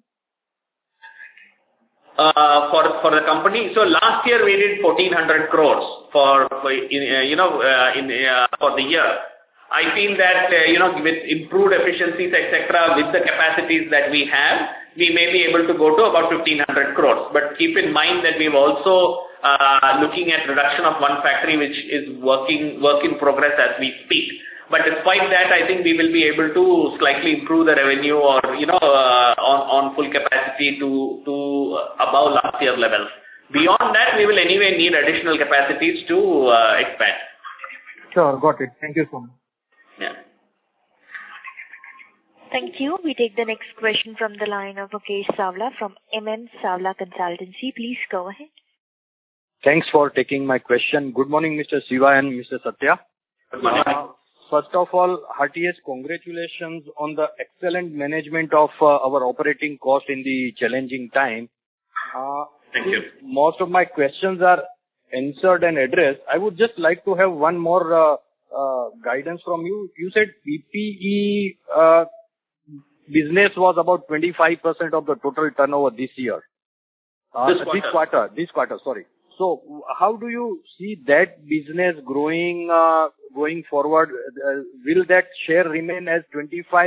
Uh, for for the company, so last year we did fourteen hundred crores for, for in, uh, you know uh, in uh, for the year. I feel that uh, you know with improved efficiencies et cetera, with the capacities that we have, we may be able to go to about fifteen hundred crores. But keep in mind that we've also uh, looking at reduction of one factory which is working work in progress as we speak. But despite that, I think we will be able to slightly improve the revenue or, you know, uh, on, on full capacity to, to above last year levels. Beyond that, we will anyway need additional capacities to uh, expand. Sure, got it. Thank you so much. Yeah. Thank you. We take the next question from the line of Mukesh Savla from M M Savla Consultancy. Please go ahead. Thanks for taking my question. Good morning, Mister Siva and Mister Satya. Good morning. Uh, First of all, heartiest congratulations on the excellent management of uh, our operating cost in the challenging time. Uh, Thank you. Most of my questions are answered and addressed. I would just like to have one more uh, uh, guidance from you. You said P P E uh, business was about twenty-five percent of the total turnover this year. Uh, This quarter. This quarter, this quarter, sorry. So how do you see that business growing uh, going forward? Uh, will that share remain as twenty-five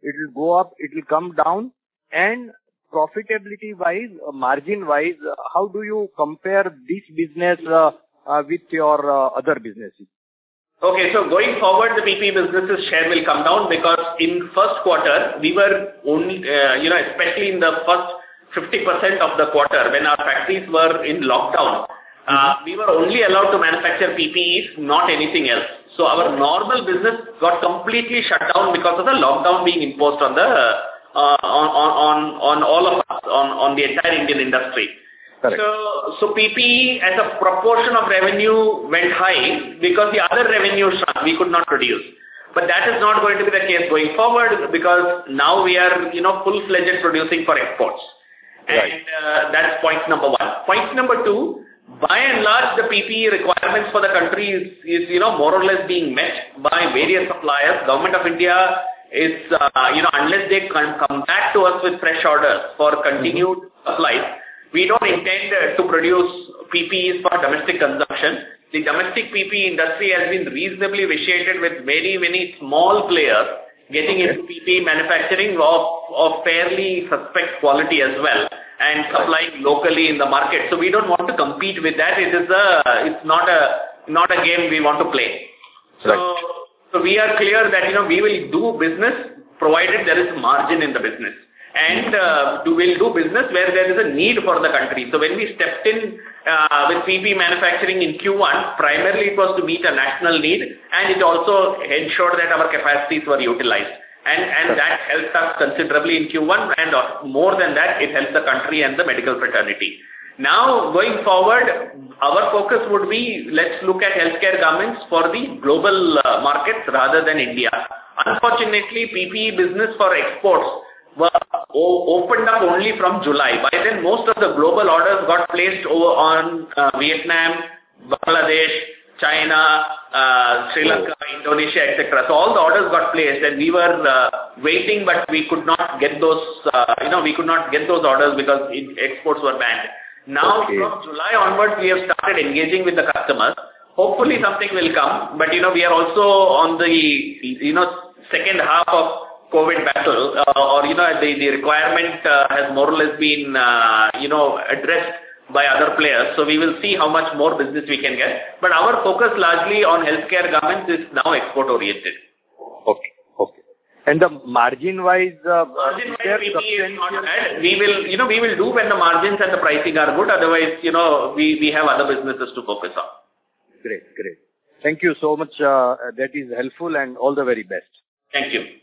it will go up, it will come down? And profitability-wise, uh, margin-wise, uh, how do you compare this business uh, uh, with your uh, other businesses? Okay, so going forward, the P P E business's share will come down because in first quarter, we were only, uh, you know, especially in the first fifty percent of the quarter when our factories were in lockdown, uh, we were only allowed to manufacture P P Es, not anything else. So our normal business got completely shut down because of the lockdown being imposed on the, uh, on, on, on all of us, on, on the entire Indian industry. Correct. So, so P P E as a proportion of revenue went high because the other revenue shrunk, we could not produce. But that is not going to be the case going forward because now we are, you know, full-fledged producing for exports. Right. And uh, that's point number one. Point number two, by and large, the P P E requirements for the country is, is you know, more or less being met by various suppliers. Government of India is, uh, you know, unless they can come back to us with fresh orders for continued mm-hmm. supplies, we don't intend to produce P P Es for domestic consumption. The domestic P P E industry has been reasonably vitiated with very, many small players getting okay. into P P E manufacturing of, of fairly suspect quality as well and supplying locally in the market. So we don't want to compete with that. It is a, it's not a, not a game we want to play. So, right. so we are clear that, you know, we will do business provided there is margin in the business. And uh, do, we'll do business where there is a need for the country. So when we stepped in uh, with P P E manufacturing in Q one, primarily it was to meet a national need and it also ensured that our capacities were utilized. And, and that helped us considerably in Q one and uh, more than that, it helped the country and the medical fraternity. Now, going forward, our focus would be, let's look at healthcare garments for the global uh, markets rather than India. Unfortunately, P P E business for exports were opened up only from July. By then, most of the global orders got placed over on uh, Vietnam, Bangladesh, China, uh, Sri Lanka, Indonesia, et cetera. So all the orders got placed, and we were uh, waiting, but we could not get those. Uh, you know, we could not get those orders because it, exports were banned. Now, okay. from July onwards, we have started engaging with the customers. Hopefully, something will come. But you know, we are also on the you know second half of COVID battle, uh, or, you know, the, the requirement uh, has more or less been, uh, you know, addressed by other players. So we will see how much more business we can get. But our focus largely on healthcare garments is now export oriented. Okay, okay. And the margin-wise, uh, margin-wise P P E is not bad. We will, you know, we will do when the margins and the pricing are good. Otherwise, you know, we, we have other businesses to focus on. Great, great. Thank you so much. Uh, that is helpful and all the very best. Thank you.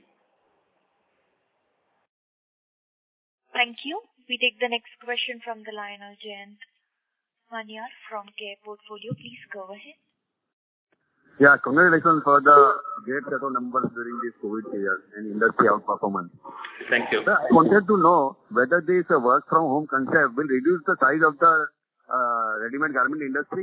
Thank you. We take the next question from the line of Jayant Manyar from Care Portfolio. Please go ahead. Yeah, congratulations for the great set of numbers during this COVID period and industry outperformance. Thank you. Sir, I wanted to know whether this uh, work from home concept will reduce the size of the uh, ready-made garment industry?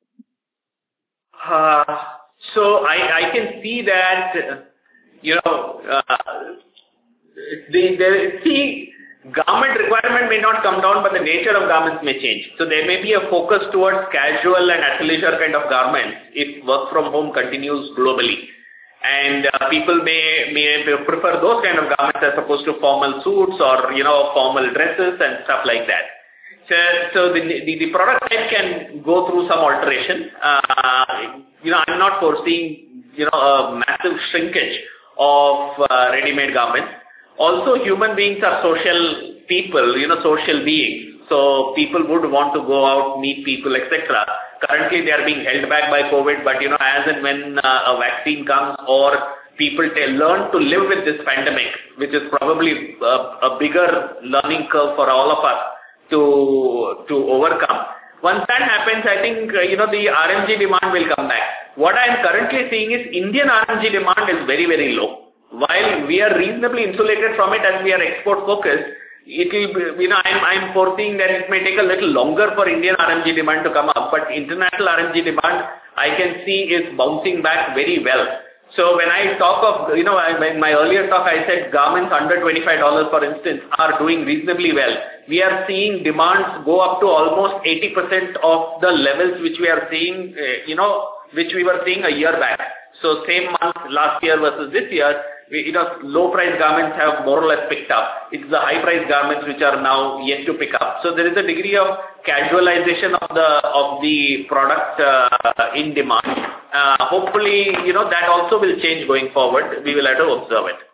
Uh, so I, I can see that, you know, uh, the, the, see, garment requirement may not come down, but the nature of garments may change. So there may be a focus towards casual and athleisure kind of garments if work from home continues globally. And uh, people may, may prefer those kind of garments as opposed to formal suits or, you know, formal dresses and stuff like that. So, so the, the, the product type can go through some alteration. Uh, you know, I'm not foreseeing, you know, a massive shrinkage of uh, ready-made garments. Also, human beings are social people, you know, social beings. So people would want to go out, meet people, et cetera. Currently, they are being held back by COVID, but, you know, as and when uh, a vaccine comes or people learn to live with this pandemic, which is probably a, a bigger learning curve for all of us to, to overcome. Once that happens, I think, uh, you know, the R M G demand will come back. What I am currently seeing is Indian R M G demand is very, very low. While we are reasonably insulated from it as we are export focused, it will, you know, I'm, I'm foreseeing that it may take a little longer for Indian R M G demand to come up, but international R M G demand I can see is bouncing back very well. So when I talk of, you know, in my earlier talk I said garments under twenty-five dollars for instance are doing reasonably well. We are seeing demands go up to almost eighty percent of the levels which we are seeing, uh, you know, which we were seeing a year back. So same month last year versus this year, we, you know, low price garments have more or less picked up. It's the high price garments which are now yet to pick up. So there is a degree of casualization of the of the product uh, in demand. Uh, hopefully, you know, that also will change going forward. We will have to observe it.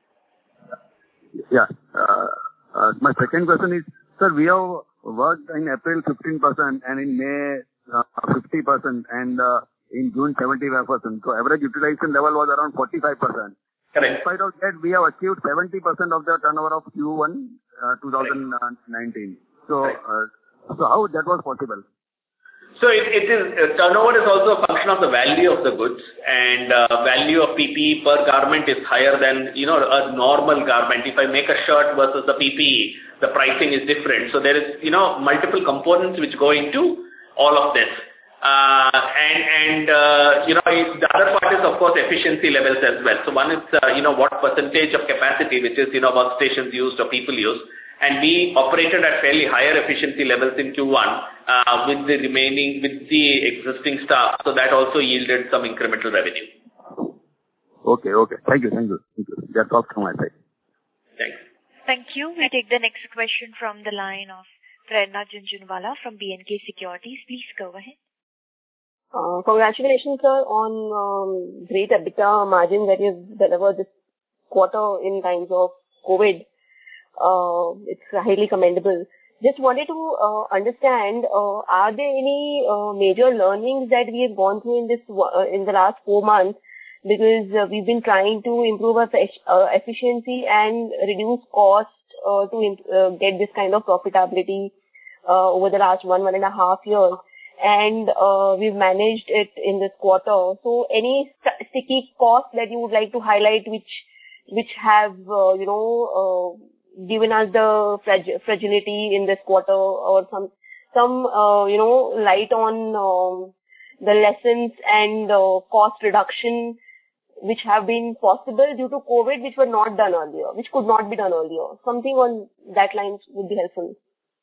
Yeah. Uh, uh, my second question is, sir, we have worked in April fifteen percent and in May uh, fifty percent and uh, in June seventy-five percent. So average utilization level was around forty-five percent. Correct. In spite of that, we have achieved seventy percent of the turnover of Q one uh, twenty nineteen. So, uh, so how that was possible? So it, it is, uh, turnover is also a function of the value of the goods, and uh, value of P P E per garment is higher than, you know, a normal garment. If I make a shirt versus the P P E, the pricing is different. So there is, you know, multiple components which go into all of this. Uh, and, and uh, you know, the other part is, of course, efficiency levels as well. So one is, uh, you know, what percentage of capacity, which is, you know, workstations used or people used. And we operated at fairly higher efficiency levels in Q one uh, with the remaining, with the existing staff. So that also yielded some incremental revenue. Okay, okay. Thank you, thank you. Thank you. That's all from my side. Thanks. Thank you. We take the next question from the line of Prerna Jhunjhunwala from B and K Securities. Please go ahead. Uh, congratulations, sir, on um, great EBITDA margin that you've delivered this quarter in times of COVID. Uh, it's highly commendable. Just wanted to uh, understand, uh, are there any uh, major learnings that we have gone through in this uh, in the last four months? Because uh, we've been trying to improve our uh, efficiency and reduce cost uh, to uh, get this kind of profitability uh, over the last one one and a half years. And uh, we've managed it in this quarter. So any st- sticky costs that you would like to highlight which which have, uh, you know, uh, given us the frag- fragility in this quarter, or some, some uh, you know, light on um, the lessons and uh, cost reduction which have been possible due to COVID, which were not done earlier, which could not be done earlier. Something on that line would be helpful.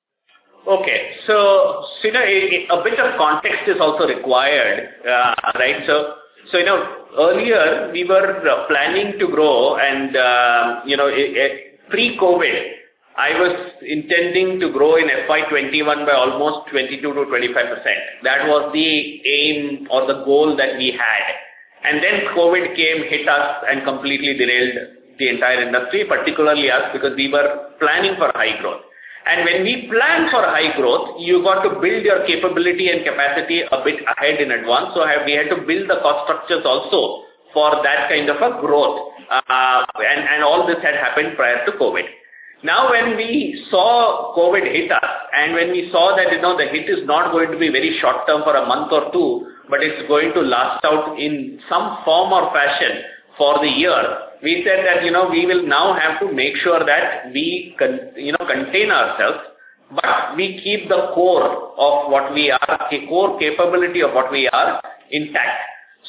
Okay, so, so you know, a, a bit of context is also required, uh, right? So, so you know, earlier we were uh, planning to grow, and uh, you know, it, it, pre-COVID, I was intending to grow in F Y twenty-one by almost twenty-two to twenty-five percent. That was the aim or the goal that we had. And then COVID came, hit us, and completely derailed the entire industry, particularly us, because we were planning for high growth. And when we plan for high growth, you got to build your capability and capacity a bit ahead in advance. So we had to build the cost structures also for that kind of a growth. Uh, and, and all this had happened prior to COVID. Now when we saw COVID hit us, and when we saw that, you know, the hit is not going to be very short term for a month or two, but it's going to last out in some form or fashion for the year, we said that, you know, we will now have to make sure that we, con- you know, contain ourselves, but we keep the core of what we are, the core capability of what we are intact.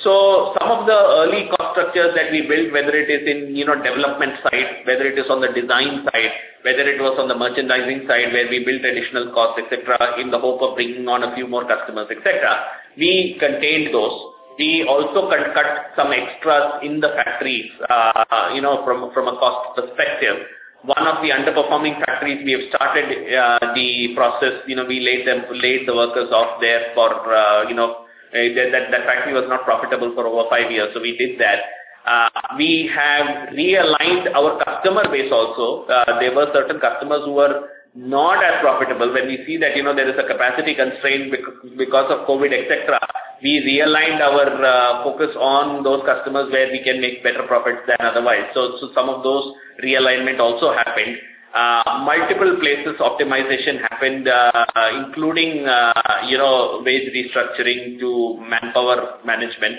So some of the early cost structures that we built, whether it is in, you know, development side, whether it is on the design side, whether it was on the merchandising side where we built additional costs, et cetera, in the hope of bringing on a few more customers, et cetera, we contained those. We also cut, cut some extras in the factories, uh, you know, from, from a cost perspective. One of the underperforming factories, we have started uh, the process, you know, we laid them, laid the workers off there for, uh, you know, Uh, that, that, that factory was not profitable for over five years, so we did that. Uh, we have realigned our customer base also. Uh, there were certain customers who were not as profitable. When we see that, you know, there is a capacity constraint because of COVID, et cetera, we realigned our uh, focus on those customers where we can make better profits than otherwise. So, so some of those realignment also happened. Uh, multiple places optimization happened, uh, including, uh, you know, wage restructuring to manpower management.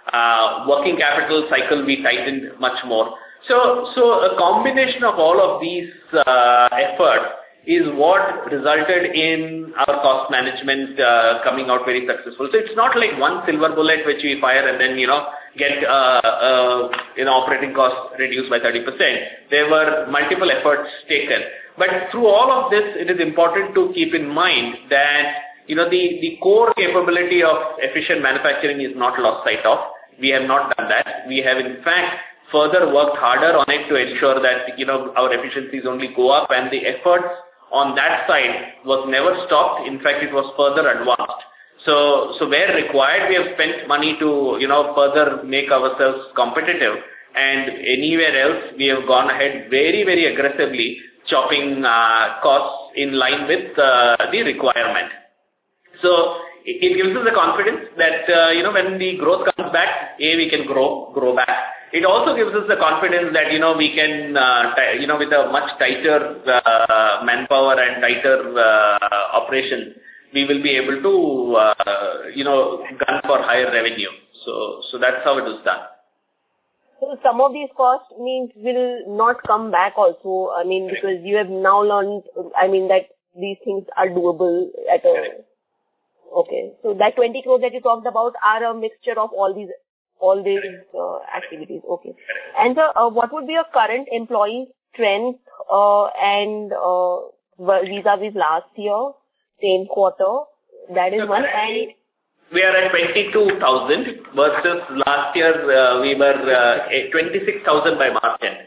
Uh, working capital cycle we tightened much more. So, so a combination of all of these uh, efforts is what resulted in our cost management uh, coming out very successful. So it's not like one silver bullet which we fire and then, you know, get uh, uh, you know, operating costs reduced by thirty percent. There were multiple efforts taken. But through all of this, it is important to keep in mind that, you know, the, the core capability of efficient manufacturing is not lost sight of. We have not done that. We have in fact further worked harder on it to ensure that, you know, our efficiencies only go up, and the efforts on that side was never stopped. In fact, it was further advanced. So, so where required, we have spent money to, you know, further make ourselves competitive. And anywhere else, we have gone ahead very, very aggressively, chopping uh, costs in line with uh, the requirement. So it, it gives us the confidence that, uh, you know, when the growth comes back, A, we can grow, grow back. It also gives us the confidence that, you know, we can, uh, t- you know, with a much tighter uh, manpower and tighter uh, operations, we will be able to, uh, you know, gun for higher revenue. So, so that's how it is done. So some of these costs means will not come back also. I mean, because you have now learned, I mean, that these things are doable at a, okay. So that twenty crores that you talked about are a mixture of all these, all these uh, activities. Okay. And so, uh, what would be your current employee strength, uh, and, uh, vis-a-vis last year, same quarter? That is one. And we are at twenty-two thousand versus last year uh, we were uh, at twenty-six thousand by March end.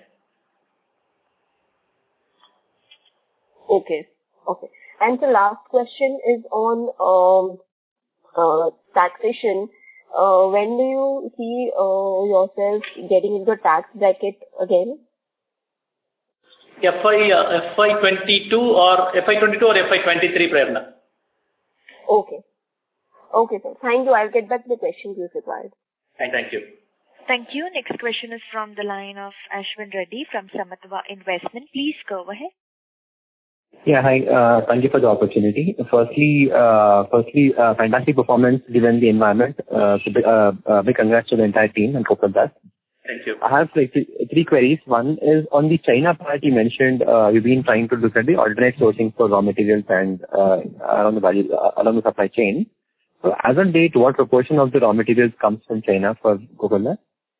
Okay. Okay. And the last question is on um, uh, taxation. Uh, when do you see uh, yourself getting into the tax bracket again? F Y, uh, F Y twenty-two or F Y twenty-two or F Y twenty-three, Prerna? Okay. Okay, sir. Thank you. I'll get back to the questions if required. Thank you. Thank you. Next question is from the line of Ashwin Reddy from Samatva Investment. Please go ahead. Yeah, hi. Uh, thank you for the opportunity. Firstly, uh, firstly, uh, fantastic performance given the environment. Uh, so, uh, uh, big congrats to the entire team and hope for that. Thank you. I have like three, three queries. One is on the China part. You mentioned uh, you've been trying to look at the alternate sourcing for raw materials and uh, along the value, uh, along the supply chain. So, as on date, what proportion of the raw materials comes from China for Coca-Cola?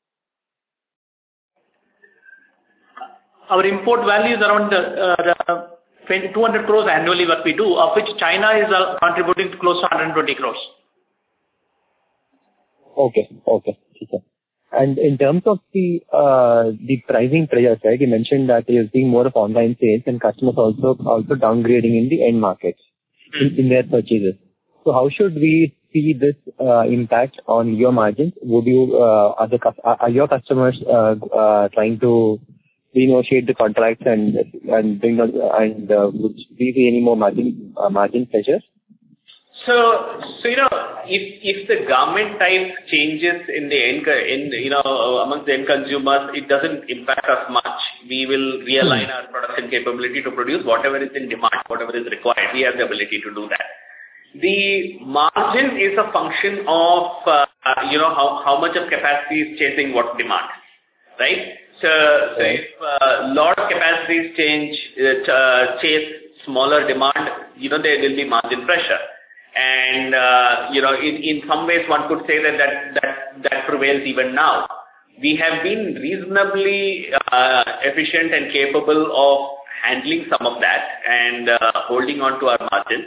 Our import value is around uh, two hundred crores annually what we do, of which China is uh, contributing to close to one hundred twenty crores. Okay, okay. okay. And in terms of the uh, the pricing pressures, right, you mentioned that you're seeing more of online sales and customers also also downgrading in the end markets in, in their purchases. So how should we see this uh, impact on your margins? Would you uh, are, the, are your customers uh, uh, trying to renegotiate the contracts and and bring on, and uh, would we see any more margin uh, margin pressures? So, so you know, if if the government type changes in the end, in you know, amongst the end consumers, it doesn't impact us much. We will realign our production capability to produce whatever is in demand, whatever is required. We have the ability to do that. The margin is a function of uh, you know how how much of capacity is chasing what demand, right? So, so if a uh, lot of capacities change uh, chase smaller demand, you know, there will be margin pressure. And, uh, you know, in, in some ways one could say that that, that that prevails even now. We have been reasonably uh, efficient and capable of handling some of that and uh, holding on to our margins.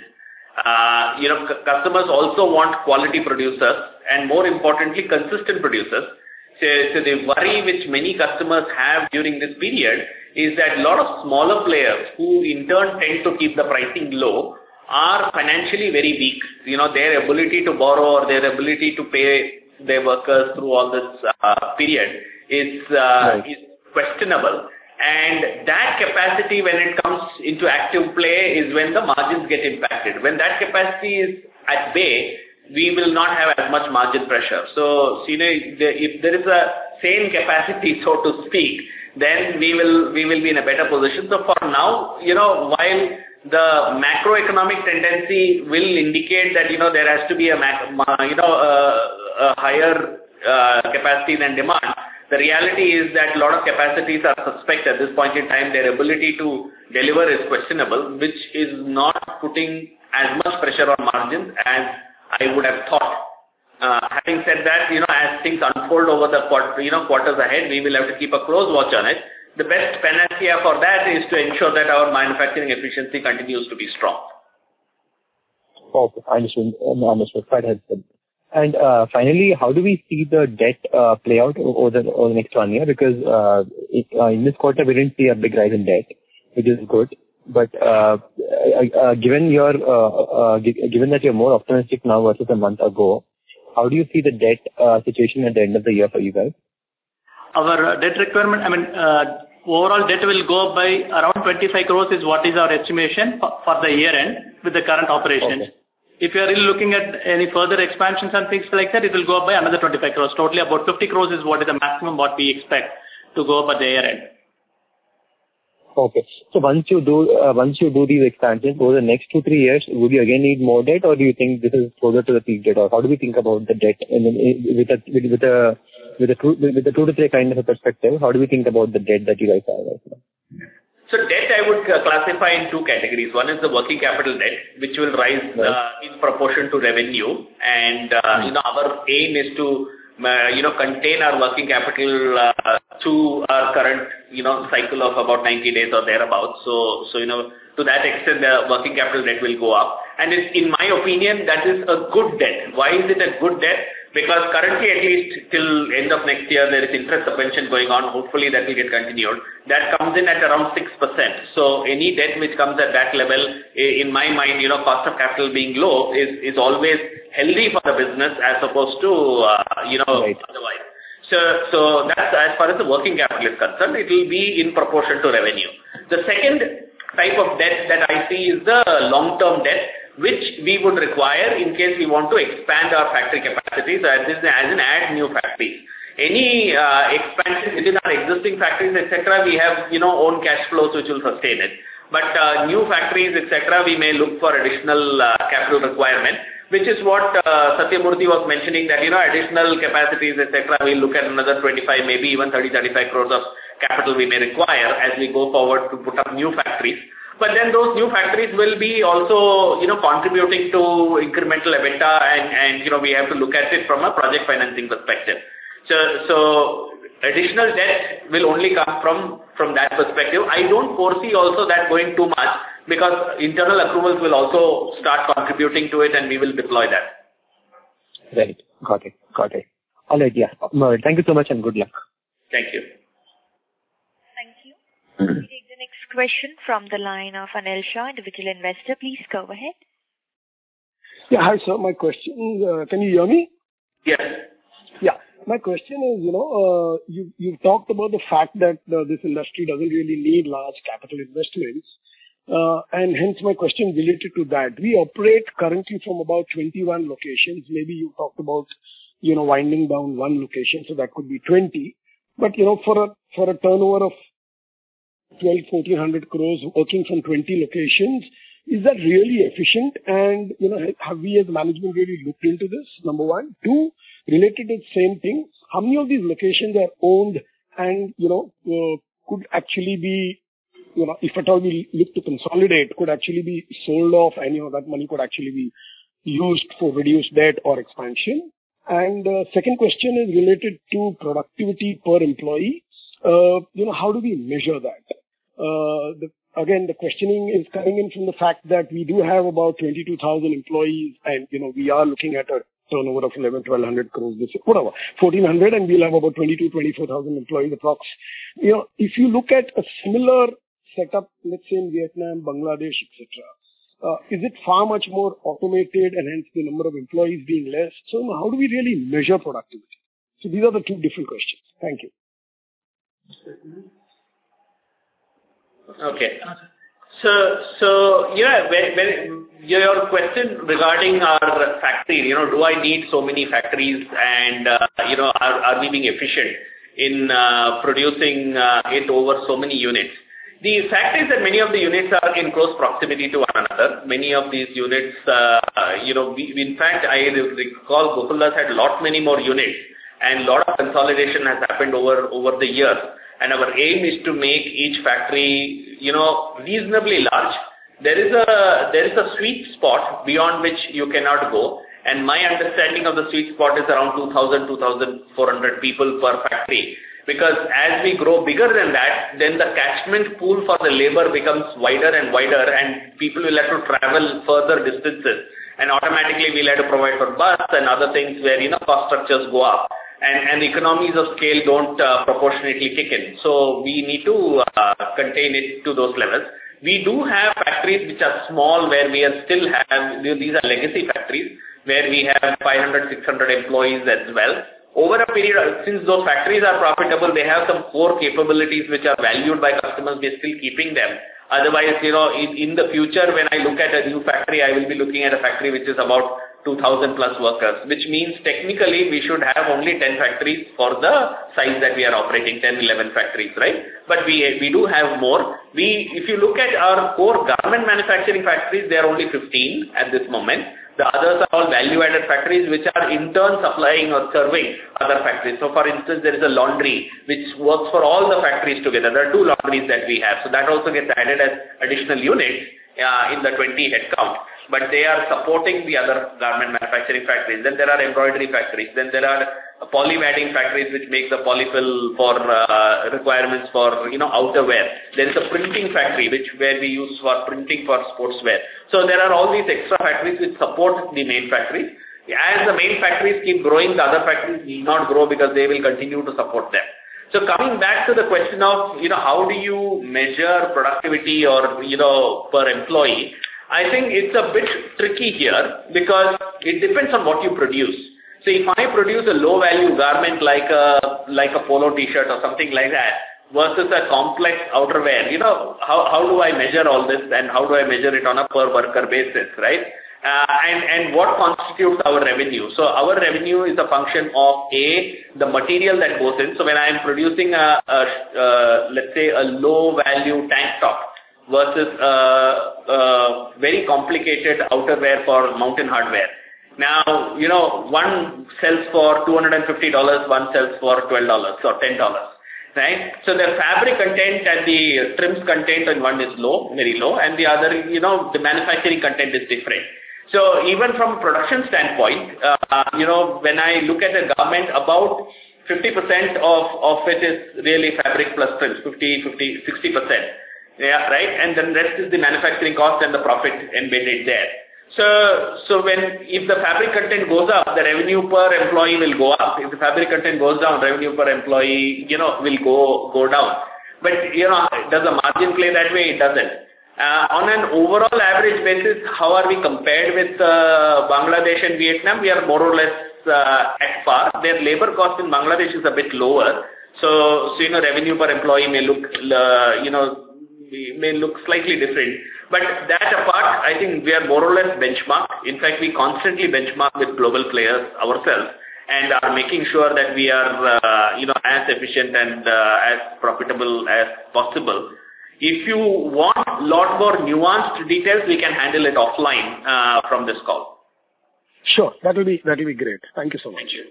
Uh, you know, c- customers also want quality producers and more importantly, consistent producers. So, so the worry which many customers have during this period is that a lot of smaller players who in turn tend to keep the pricing low are financially very weak. You know, their ability to borrow or their ability to pay their workers through all this uh, period is, uh, right. is questionable. And that capacity, when it comes into active play, is when the margins get impacted. When that capacity is at bay, we will not have as much margin pressure. So, so you know, if there is a sane capacity, so to speak, then we will we will be in a better position. So for now, you know, while the macroeconomic tendency will indicate that, you know, there has to be a, you know, a, a higher uh, capacity than demand. The reality is that a lot of capacities are suspect at this point in time. Their ability to deliver is questionable, which is not putting as much pressure on margins as I would have thought. Uh, having said that, you know, as things unfold over the quarter, you know, quarters ahead, we will have to keep a close watch on it. The best panacea for that is to ensure that our manufacturing efficiency continues to be strong. Okay, I understood. I understood. Quite helpful. And uh, finally, how do we see the debt uh, play out over the, over the next one year? Because uh, it, uh, in this quarter, we didn't see a big rise in debt, which is good. But uh, uh, given your uh, uh, given that you're more optimistic now versus a month ago, how do you see the debt uh, situation at the end of the year for you guys? Our uh, debt requirement, I mean, uh, overall debt will go up by around twenty-five crores is what is our estimation for, for the year end with the current operations. Okay. If you are really looking at any further expansions and things like that, it will go up by another twenty-five crores. Totally about fifty crores is what is the maximum what we expect to go up at the year end. Okay. So once you do uh, once you do these expansions over the next two three years, would you again need more debt, or do you think this is closer to the peak debt, or how do we think about the debt in, in, with a with, with a with a two, with a two to three kind of a perspective? How do we think about the debt that you guys have right now? So debt I would uh, classify in two categories. One is the working capital debt, which will rise uh, in proportion to revenue, and uh, mm. you know our aim is to uh, you know contain our working capital uh, to our current you know cycle of about ninety days or thereabouts. So so you know to that extent the working capital debt will go up, and it's, in my opinion that is a good debt. Why is it a good debt? Because currently, at least till end of next year, there is interest subvention going on. Hopefully, that will get continued. That comes in at around six percent. So, any debt which comes at that level, in my mind, you know, cost of capital being low is, is always healthy for the business as opposed to, uh, you know, right. otherwise. So, so that's as far as the working capital is concerned. It will be in proportion to revenue. The second type of debt that I see is the long-term debt, which we would require in case we want to expand our factory capacities as in, as in add new factories. Any uh, expansion within our existing factories, et cetera, we have, you know, own cash flows which will sustain it. But uh, new factories, et cetera, we may look for additional uh, capital requirement, which is what uh, Satyamurthy was mentioning, that, you know, additional capacities, et cetera, we'll look at another twenty-five, maybe even thirty, thirty-five crores of capital we may require as we go forward to put up new factories. But then those new factories will be also, you know, contributing to incremental EBITDA, and, and, you know, we have to look at it from a project financing perspective. So, so additional debt will only come from, from that perspective. I don't foresee also that going too much, because internal accruals will also start contributing to it, and we will deploy that. Right. Got it. Got it. All right. Yeah. Thank you so much and good luck. Thank you. Thank you. We take the next question from the line of Anil Shah, individual investor. Please go ahead. Yeah. Hi, sir. My question, uh, can you hear me? Yes. Yeah. My question is, you know, uh, you, you've talked about the fact that uh, this industry doesn't really need large capital investments. Uh, and hence my question related to that. We operate currently from about twenty-one locations. Maybe you talked about, you know, winding down one location, so that could be twenty. But, you know, for a, for a turnover of twelve, fourteen hundred crores working from twenty locations, is that really efficient? And, you know, have we as management really looked into this? Number one. Two, related to the same thing, how many of these locations are owned and, you know, uh, could actually be, you know, if at all we look to consolidate, could actually be sold off, and, you know, that money could actually be used for reduced debt or expansion? And uh, second question is related to productivity per employee. Uh, you know, how do we measure that? Uh, the, again, the questioning is coming in from the fact that we do have about twenty-two thousand employees, and, you know, we are looking at a turnover of eleven, twelve hundred crores this year, whatever, fourteen hundred, and we'll have about twenty-two, twenty-four thousand employees approx. You know, if you look at a similar setup, let's say in Vietnam, Bangladesh, et cetera, uh, is it far much more automated and hence the number of employees being less? So how do we really measure productivity? So these are the two different questions. Thank you. Okay. So, so yeah, when, when your question regarding our factory, you know, do I need so many factories, and, uh, you know, are, are we being efficient in uh, producing uh, it over so many units? The fact is that many of the units are in close proximity to one another. Many of these units, uh, you know, we, in fact, I recall Gokuldas had lot many more units, and a lot of consolidation has happened over, over the years. And our aim is to make each factory, you know, reasonably large. There is a, there is a sweet spot beyond which you cannot go. And my understanding of the sweet spot is around two thousand, two thousand four hundred people per factory. Because as we grow bigger than that, then the catchment pool for the labor becomes wider and wider, and people will have to travel further distances. And automatically we'll have to provide for bus and other things where, you know, cost structures go up. And, and the economies of scale don't uh, proportionately kick in. So we need to uh, contain it to those levels. We do have factories which are small where we are still have, these are legacy factories where we have five hundred, six hundred employees as well. Over a period, since those factories are profitable, they have some core capabilities which are valued by customers, we're still keeping them. Otherwise, you know, in, in the future, when I look at a new factory, I will be looking at a factory which is about two thousand plus workers, which means technically we should have only ten factories for the size that we are operating, ten, eleven factories, right? But we we do have more. We, if you look at our core garment manufacturing factories, they are only fifteen at this moment. The others are all value-added factories which are in turn supplying or serving other factories. So for instance, there is a laundry which works for all the factories together. There are two laundries that we have. So that also gets added as additional units uh, in the twenty head count. But they are supporting the other garment manufacturing factories. Then there are embroidery factories. Then there are polywadding factories which make the polyfill for uh, requirements for, you know, outerwear. There is a printing factory which where we use for printing for sportswear. So there are all these extra factories which support the main factories. As the main factories keep growing, the other factories need not grow because they will continue to support them. So coming back to the question of, you know, how do you measure productivity or, you know, per employee, I think it's a bit tricky here because it depends on what you produce. So if I produce a low value garment like a, like a polo t-shirt or something like that versus a complex outerwear, you know, how, how do I measure all this and how do I measure it on a per worker basis, right? Uh, and, and what constitutes our revenue? So our revenue is a function of A, the material that goes in. So when I am producing a, a uh, let's say a low value tank top versus a, a very complicated outerwear for mountain hardware. Now, you know, one sells for two hundred fifty dollars, one sells for twelve dollars or ten dollars, right? So the fabric content and the trims content in one is low, very low, and the other, you know, the manufacturing content is different. So even from a production standpoint, uh, you know, when I look at a garment, about fifty percent of, of it is really fabric plus trims, fifty, fifty, sixty percent. Yeah, right. And then rest is the manufacturing cost and the profit embedded there. So, so when, if the fabric content goes up, the revenue per employee will go up. If the fabric content goes down, revenue per employee, you know, will go, go down. But, you know, does the margin play that way? It doesn't. Uh, on an overall average basis, how are we compared with uh, Bangladesh and Vietnam? We are more or less uh, at par. Their labor cost in Bangladesh is a bit lower. So, so you know, revenue per employee may look, uh, you know, may look slightly different. But that apart, I think we are more or less benchmark. In fact, we constantly benchmark with global players ourselves and are making sure that we are, uh, you know, as efficient and uh, as profitable as possible. If you want a lot more nuanced details, we can handle it offline uh, from this call. Sure, that will be that will be great. Thank you so much. Thank you.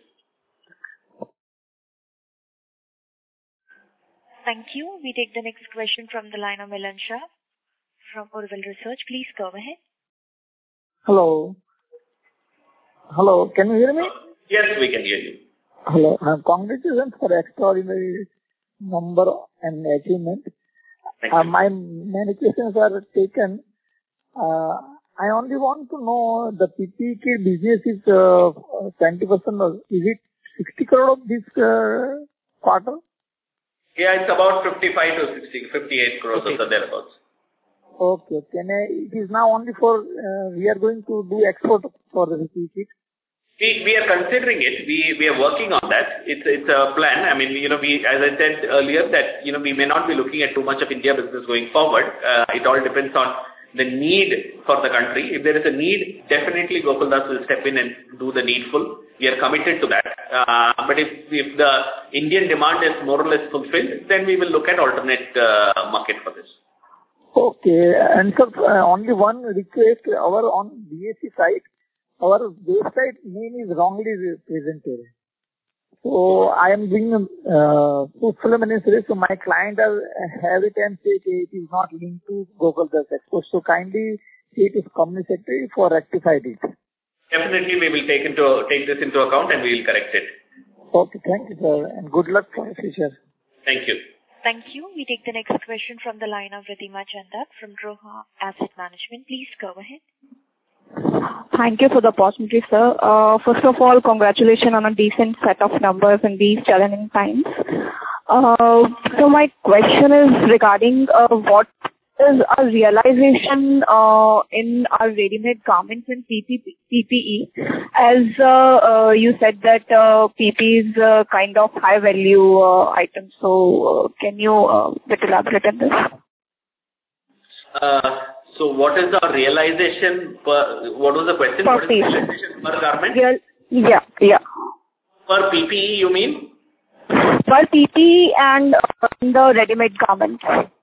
Thank you. We take the next question from the line of Milan Shah from Urval Research. Please go ahead. Hello. Hello. Can you hear me? Yes, we can hear you. Hello. Uh, congratulations for extraordinary number and achievement. Uh, my many questions are taken. Uh, I only want to know the P P E kit business is uh, twenty percent. Is it sixty crore of this uh, quarter? Yeah, it's about fifty-five to sixty, fifty-eight crores okay. or so thereabouts. Okay. Can I, it is now only for, uh, we are going to do export for the P P E kit? We, we are considering it. We, we are working on that. It's, it's a plan. I mean, you know, we, as I said earlier that, you know, we may not be looking at too much of India business going forward. Uh, it all depends on the need for the country. If there is a need, definitely Gokuldas will step in and do the needful. We are committed to that. Uh, but if, if the Indian demand is more or less fulfilled, then we will look at alternate uh, market for this. Okay. And sir, uh, only one request, our on B S C site, our website name is wrongly presented. So I am doing uh, truthful administration, so my client will have it and say it is not linked to Gokuldas Export. So kindly say it is company secretary for rectified it. Definitely we will take into take this into account and we will correct it. Okay, thank you sir and good luck for the future. Thank you. Thank you. We take the next question from the line of Ridhima Chandak from Roha Asset Management. Please go ahead. Thank you for the opportunity, sir. Uh, first of all, congratulations on a decent set of numbers in these challenging times. Uh, so my question is regarding uh, what is our realization uh, in our ready-made garments and P P E, as uh, uh, you said that uh, P P E is uh, kind of high-value uh, item. So uh, can you uh, bit elaborate on this? Uh, so what is the realization per, what was the question? Per what is the realization per garment? Real, yeah, yeah. Per P P E you mean? Per P P E and uh, the ready-made garments.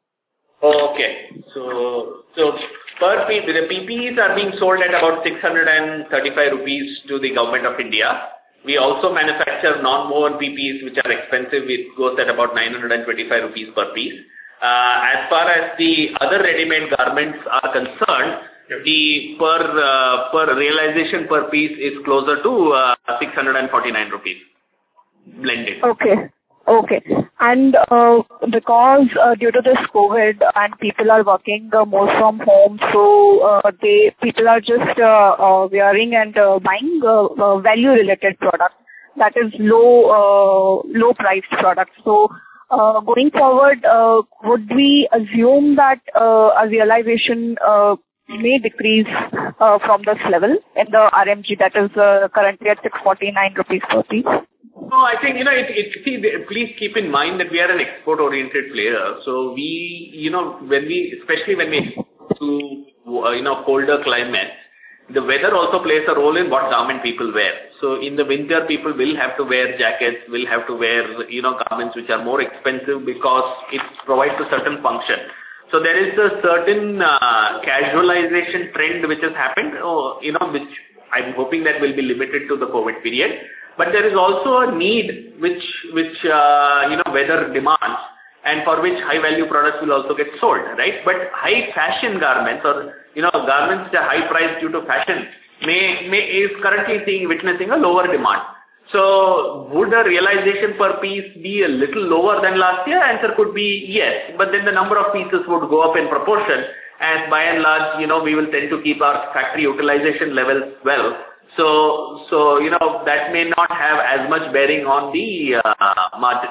Okay. So, so per P P E, the P P Es are being sold at about six hundred thirty-five rupees to the Government of India. We also manufacture non-woven P P Es which are expensive. It goes at about nine hundred twenty-five rupees per piece. Uh, as far as the other ready-made garments are concerned, the per uh, per realization per piece is closer to uh, six hundred forty-nine rupees blended. Okay. Okay. And uh, because uh, due to this COVID and people are working uh, more from home, so uh, they people are just uh, uh, wearing and uh, buying uh, uh, value-related products, that is low uh, low priced products. So uh, going forward, uh, would we assume that uh, a realization uh, may decrease uh, from this level in the R M G that is uh, currently at six hundred forty-nine rupees per piece? No, I think, you know, it, it, see, please keep in mind that we are an export-oriented player. So we, you know, when we, especially when we to, uh, you know, colder climates, the weather also plays a role in what garment people wear. So in the winter, people will have to wear jackets, will have to wear, you know, garments which are more expensive because it provides a certain function. So there is a certain uh, casualization trend which has happened, uh, you know, which I'm hoping that will be limited to the COVID period. But there is also a need which, which uh, you know, weather demands, and for which high-value products will also get sold, right? But high-fashion garments, or you know, garments that are high-priced due to fashion, may may is currently seeing witnessing a lower demand. So, would the realization per piece be a little lower than last year? Answer could be yes, but then the number of pieces would go up in proportion, as by and large, you know, we will tend to keep our factory utilization levels well. So, so you know, that may not have as much bearing on the uh, margin.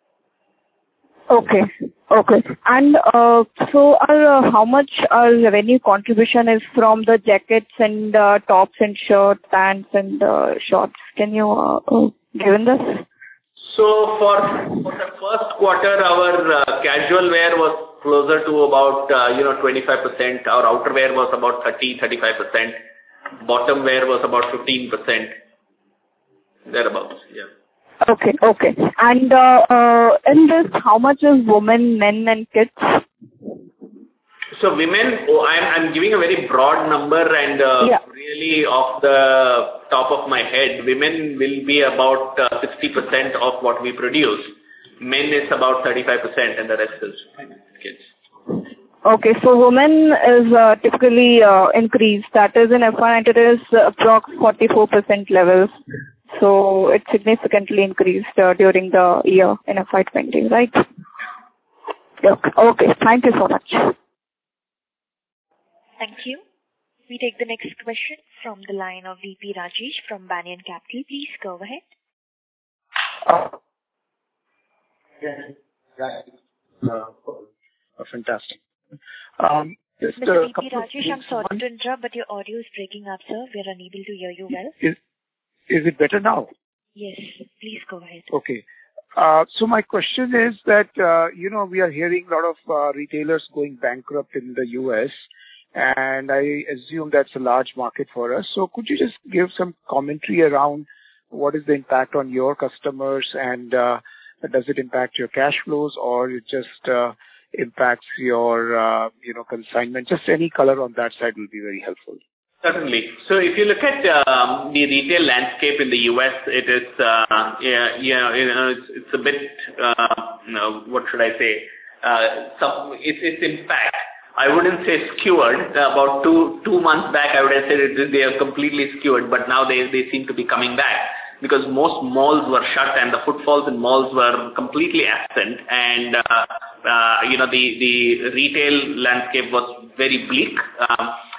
Okay, okay. And uh, so, our, uh, how much our revenue contribution is from the jackets and uh, tops and shirts, pants and uh, shorts? Can you uh, uh, give in this? So, for, for the first quarter, our uh, casual wear was closer to about, uh, you know, twenty-five percent. Our outerwear was about thirty to thirty-five percent. Bottom wear was about fifteen percent, thereabouts, yeah. Okay, okay. And uh, uh, in this, how much is women, men and kids? So women, oh, I'm, I'm giving a very broad number, and uh, yeah. really off the top of my head, women will be about uh, sixty percent of what we produce. Men is about thirty-five percent, and the rest is kids. Okay, so women is uh, typically uh, increased. That is in F Y nineteen it is uh, approx forty-four percent levels. So it significantly increased uh, during the year in F Y twenty, right? Okay, okay. Thank you so much. Thank you. We take the next question from the line of V P Rajesh from Banyan Capital. Please go ahead. Uh, yeah, uh, fantastic. Um, just Mister a V P Rajesh, I'm sorry one. to interrupt, but your audio is breaking up, sir. We are unable to hear you well. Is, is it better now? Yes, please go ahead. Okay. Uh, so my question is that, uh, you know, we are hearing a lot of uh, retailers going bankrupt in the U S, and I assume that's a large market for us. So could you just give some commentary around what is the impact on your customers, and uh, does it impact your cash flows, or it just uh, impacts your, uh, you know, consignment? Just any color on that side will be very helpful. Certainly. So if you look at um, the retail landscape in the U S, it is, uh, yeah, yeah, you know, it's, it's a bit, uh, you know, what should I say? Uh, some, it's, it's in fact, I wouldn't say skewered. About two two months back, I would have said it, they are completely skewered, but now they they seem to be coming back, because most malls were shut and the footfalls in malls were completely absent, and uh, uh, you know, the the retail landscape was very bleak. Um,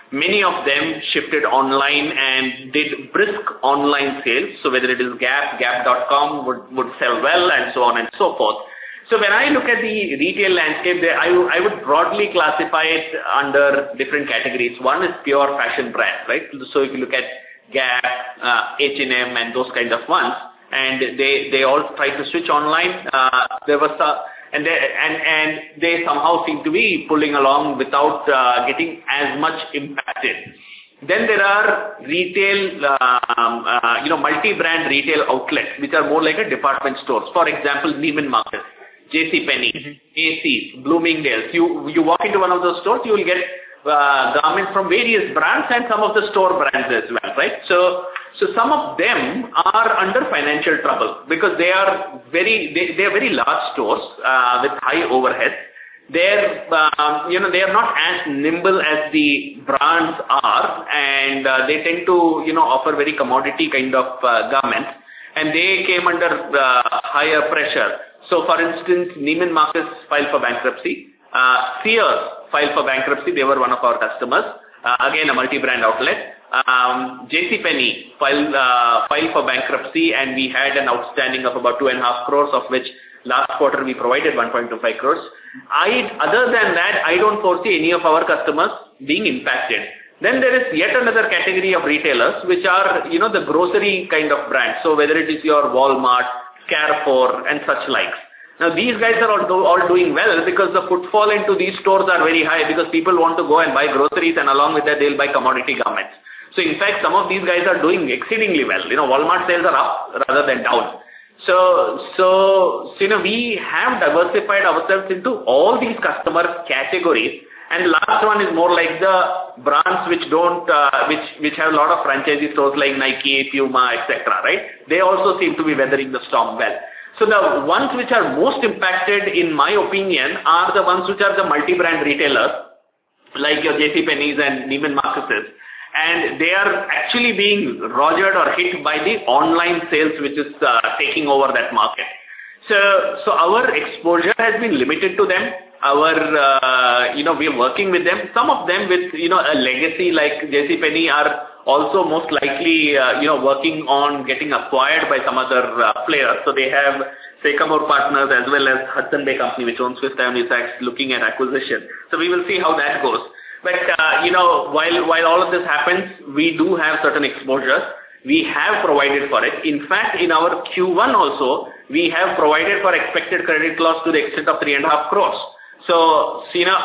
many of them shifted online and did brisk online sales. So whether it is Gap, Gap dot com would, would sell well and so on and so forth. So when I look at the retail landscape, there, I, I would broadly classify it under different categories. One is pure fashion brands, right? So if you look at Gap, uh, H and M and those kind of ones, and they, they all try to switch online, uh, there was a, and they, and, and they somehow seem to be pulling along without uh, getting as much impacted. Then there are retail, um, uh, you know, multi-brand retail outlets, which are more like a department stores. For example, Neiman Marcus, JCPenney, mm-hmm. Macy's, Bloomingdale's. You, you walk into one of those stores, you will get uh, garments from various brands and some of the store brands as well, right? So, so some of them are under financial trouble because they are very, they, they are very large stores uh, with high overheads. They're, um, you know, they are not as nimble as the brands are, and uh, they tend to, you know, offer very commodity kind of uh, garments, and they came under uh, higher pressure. So, for instance, Neiman Marcus filed for bankruptcy. Uh, Sears filed for bankruptcy. They were one of our customers. Uh, again, a multi-brand outlet. Um, JCPenney filed, uh, filed for bankruptcy, and we had an outstanding of about two and a half crores, of which last quarter we provided one point two five crores. I, other than that, I don't foresee any of our customers being impacted. Then there is yet another category of retailers, which are, you know, the grocery kind of brands. So whether it is your Walmart, Carrefour, and such likes. Now these guys are all, do, all doing well because the footfall into these stores are very high because people want to go and buy groceries, and along with that they'll buy commodity garments. So in fact, some of these guys are doing exceedingly well. You know, Walmart sales are up rather than down. So, so, so, you know, we have diversified ourselves into all these customer categories. And the last one is more like the brands which don't, uh, which, which have a lot of franchisee stores like Nike, Puma, et cetera, right? They also seem to be weathering the storm well. So the ones which are most impacted, in my opinion, are the ones which are the multi-brand retailers, like your JCPenney's and Neiman Marcus's. And they are actually being rogered or hit by the online sales, which is uh, taking over that market. So, so our exposure has been limited to them. Our, uh, you know, we are working with them. Some of them with, you know, a legacy like JCPenney are also most likely, uh, you know, working on getting acquired by some other uh, players. So they have Sycamore Partners as well as Hudson Bay Company, which owns Swiss Avenue Sachs, looking at acquisition. So we will see how that goes. But, uh, you know, while, while all of this happens, we do have certain exposures. We have provided for it. In fact, in our Q one also, we have provided for expected credit loss to the extent of three and a half crores. So, so you know,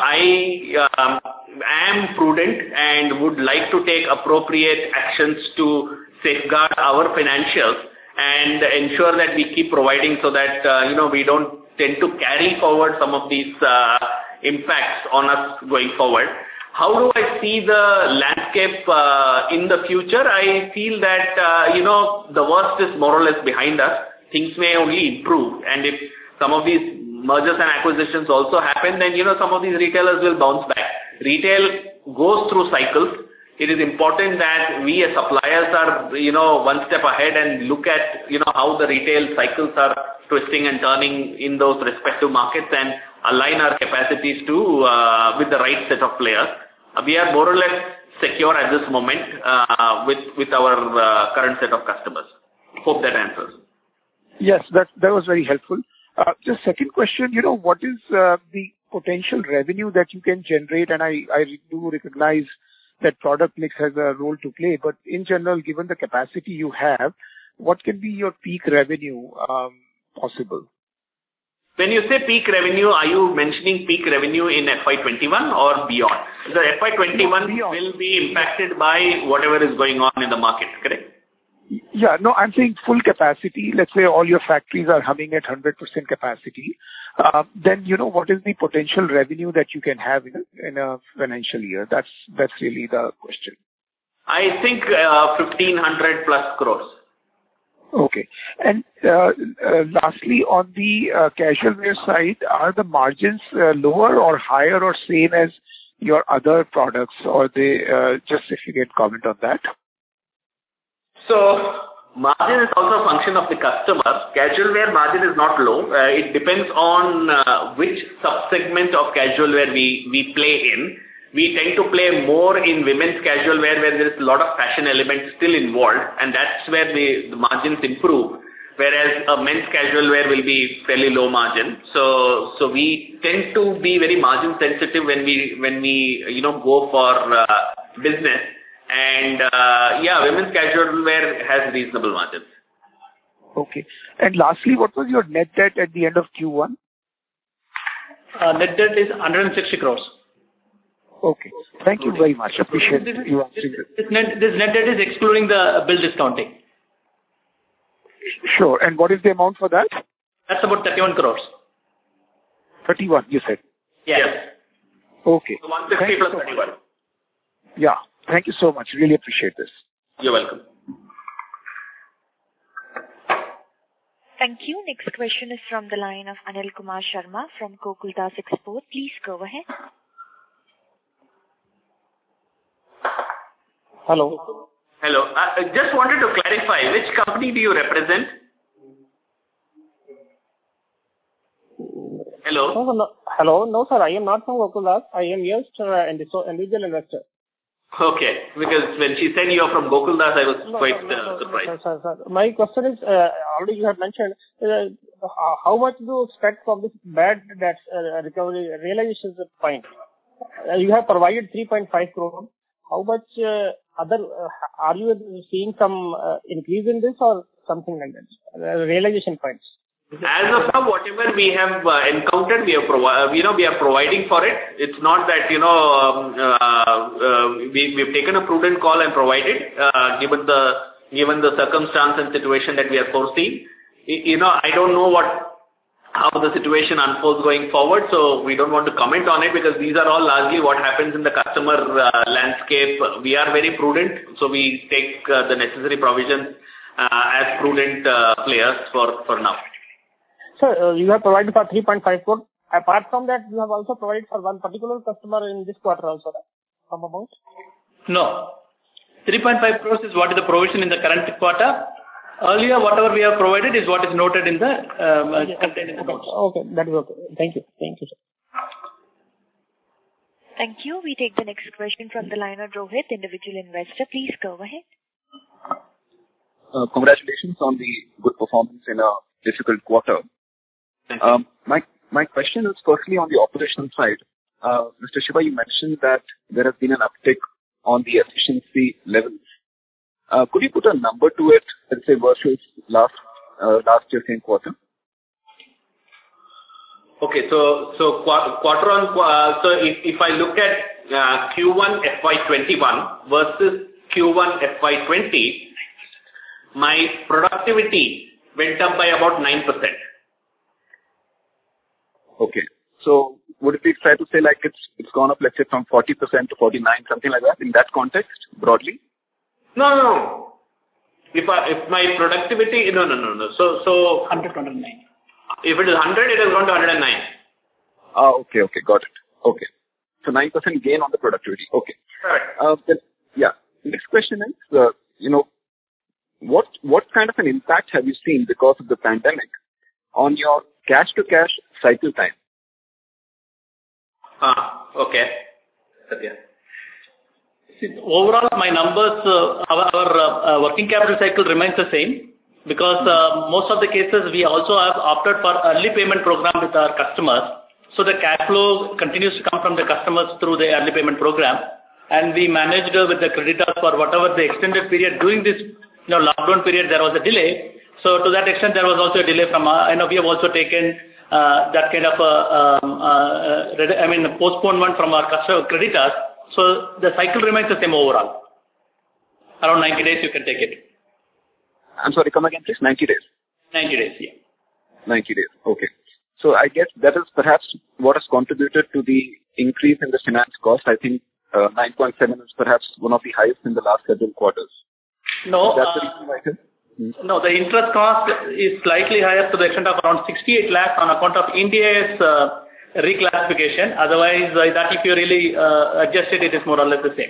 I um, am prudent and would like to take appropriate actions to safeguard our financials and ensure that we keep providing so that, uh, you know, we don't tend to carry forward some of these uh, impacts on us going forward. How do I see the landscape uh, in the future? I feel that, uh, you know, the worst is more or less behind us. Things may only improve. And if some of these mergers and acquisitions also happen, then, you know, some of these retailers will bounce back. Retail goes through cycles. It is important that we as suppliers are, you know, one step ahead and look at, you know, how the retail cycles are twisting and turning in those respective markets and align our capacities to, uh, with the right set of players. Uh, we are more or less secure at this moment uh, with, with our uh, current set of customers. Hope that answers. Yes, that, that was very helpful. Uh, just second question, you know, what is uh, the potential revenue that you can generate? And I, I do recognize that product mix has a role to play, but in general, given the capacity you have, what can be your peak revenue um, possible? When you say peak revenue, are you mentioning peak revenue in F Y twenty-one or beyond? The F Y twenty-one will be impacted by whatever is going on in the market, correct? Yeah, no, I'm saying full capacity. Let's say all your factories are humming at one hundred percent capacity. Uh, then, you know, what is the potential revenue that you can have in a, in a financial year? That's, that's really the question. I think uh, fifteen hundred plus crores. Okay. And uh, uh, lastly, on the uh, casual wear side, are the margins uh, lower or higher or same as your other products, or they uh, just if you can comment on that? So, margin is also a function of the customer. Casual wear margin is not low. Uh, it depends on uh, which sub-segment of casual wear we, we play in. we tend to play more in women's casual wear where there is a lot of fashion elements still involved, and that's where the, the margins improve. Whereas a men's casual wear will be fairly low margin. So, so we tend to be very margin sensitive when we, when we, you know, go for uh, business. And, uh, yeah, women's casual wear has reasonable margins. Okay. And lastly, what was your net debt at the end of Q one? Uh, net debt is one hundred sixty crores. Okay. Thank you very much. Appreciate this, you answering this, this, net, this net debt is excluding the bill discounting. Sure. And what is the amount for that? That's about thirty-one crores. thirty-one, you said? Yes. yes. Okay. So one sixty plus thirty-one. Yeah. Thank you so much. Really appreciate this. You're welcome. Thank you. Next question is from the line of Anil Kumar Sharma from Gokuldas Export. Please go ahead. Hello. Hello. I just wanted to clarify, which company do you represent? Hello? No, no, hello. No, sir. I am not from Gokuldas. I am just uh, individual investor. Okay. Because when she said you are from Gokuldas, I was no, quite no, no, uh, no, surprised. Sir, sir, sir. My question is, uh, already you have mentioned, uh, how much do you expect from this bad debt uh, recovery realization point? Uh, you have provided three point five crore. How much uh, other, uh, are you seeing some uh, increase in this or something like that? Uh, realization points. As of now, whatever we have uh, encountered, we are provi- you know, we are providing for it. It's not that, you know, um, uh, uh, we, we've taken a prudent call and provided, uh, given the, given the circumstance and situation that we are foreseeing. You know, I don't know what, how the situation unfolds going forward, so we don't want to comment on it because these are all largely what happens in the customer uh, landscape. We are very prudent, so we take uh, the necessary provisions uh, as prudent uh, players for, for now. Sir, uh, you have provided for three point five crore. Apart from that, you have also provided for one particular customer in this quarter also, some amount? No. three point five crores is what is the provision in the current quarter. Earlier, whatever we have provided is what is noted in the um, uh, okay, contained in the okay, notes. okay, that is okay. Thank you. Thank you, sir. Thank you. We take the next question from the line of Rohit, individual investor. Please go ahead. Uh, congratulations on the good performance in a difficult quarter. Um, my my question is firstly on the operational side. Uh, Mister Shiva, you mentioned that there has been an uptick on the efficiency levels. Uh, could you put a number to it, let's say versus last uh, last year same quarter? Okay, so so quarter on uh, so if, if I look at uh, Q one F Y twenty-one versus Q one F Y twenty, my productivity went up by about nine percent. Okay. So would it be fair to say like it's it's gone up, let's say, from forty percent to forty-nine, something like that, in that context, broadly? No, no, no. If I, if my productivity, no, no, no, no. So, so one hundred, one hundred nine. If it is one hundred, it has gone to one hundred nine. Ah, okay, okay, got it. Okay. So nine percent gain on the productivity. Okay. Right. Uh, then, yeah. Next question is, uh, you know, what what kind of an impact have you seen because of the pandemic on your cash-to-cash cycle time? Ah, okay. Satya. See, overall, my numbers, uh, our, our uh, working capital cycle remains the same because uh, most of the cases we also have opted for early payment program with our customers. So the cash flow continues to come from the customers through the early payment program, and we managed uh, with the creditors for whatever the extended period. During this, you know, lockdown period, there was a delay. So to that extent, there was also a delay from, uh, you know, we have also taken uh, that kind of, uh, um, uh, I mean, postponement from our customer creditors. So the cycle remains the same overall. Around ninety days, you can take it. I'm sorry, come again, please. ninety days. ninety days, yeah. ninety days. Okay. So I guess that is perhaps what has contributed to the increase in the finance cost. I think uh, nine point seven is perhaps one of the highest in the last several quarters. No, is that uh, the reason why it is? Hmm. No, the interest cost is slightly higher to the extent of around sixty-eight lakhs on account of India's uh, reclassification. Otherwise, uh, that if you really uh, adjust it, it is more or less the same.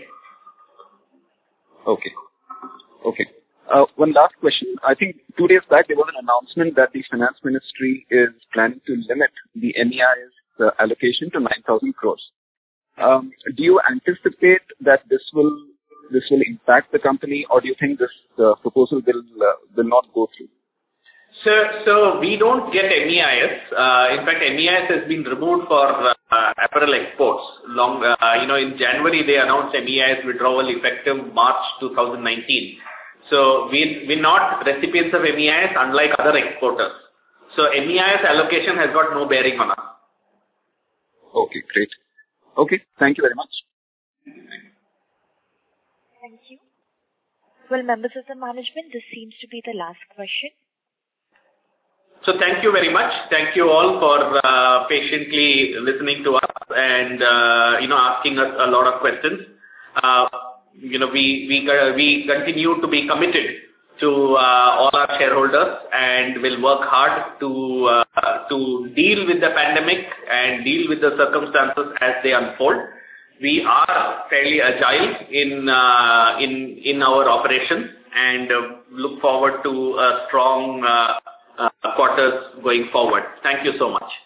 Okay. Okay. Uh, one last question. I think two days back there was an announcement that the Finance Ministry is planning to limit the M E I's uh, allocation to nine thousand crores. Um, do you anticipate that this will this will impact the company, or do you think this uh, proposal will uh, will not go through? So, so we don't get M E I S. Uh, in fact, M E I S has been removed for uh, apparel exports. Long, uh, you know, in January they announced M E I S withdrawal effective March two thousand nineteen. So we we're not recipients of M E I S, unlike other exporters. So M E I S allocation has got no bearing on us. Okay, great. Okay, thank you very much. Thank you. Well, members of the management, this seems to be the last question. So thank you very much. Thank you all for uh, patiently listening to us and uh, you know asking us a lot of questions. Uh, you know we we uh, we continue to be committed to uh, all our shareholders and will work hard to uh, to deal with the pandemic and deal with the circumstances as they unfold. We are fairly agile in uh, in in our operations and uh, look forward to a strong uh, uh, quarters going forward. Thank you so much.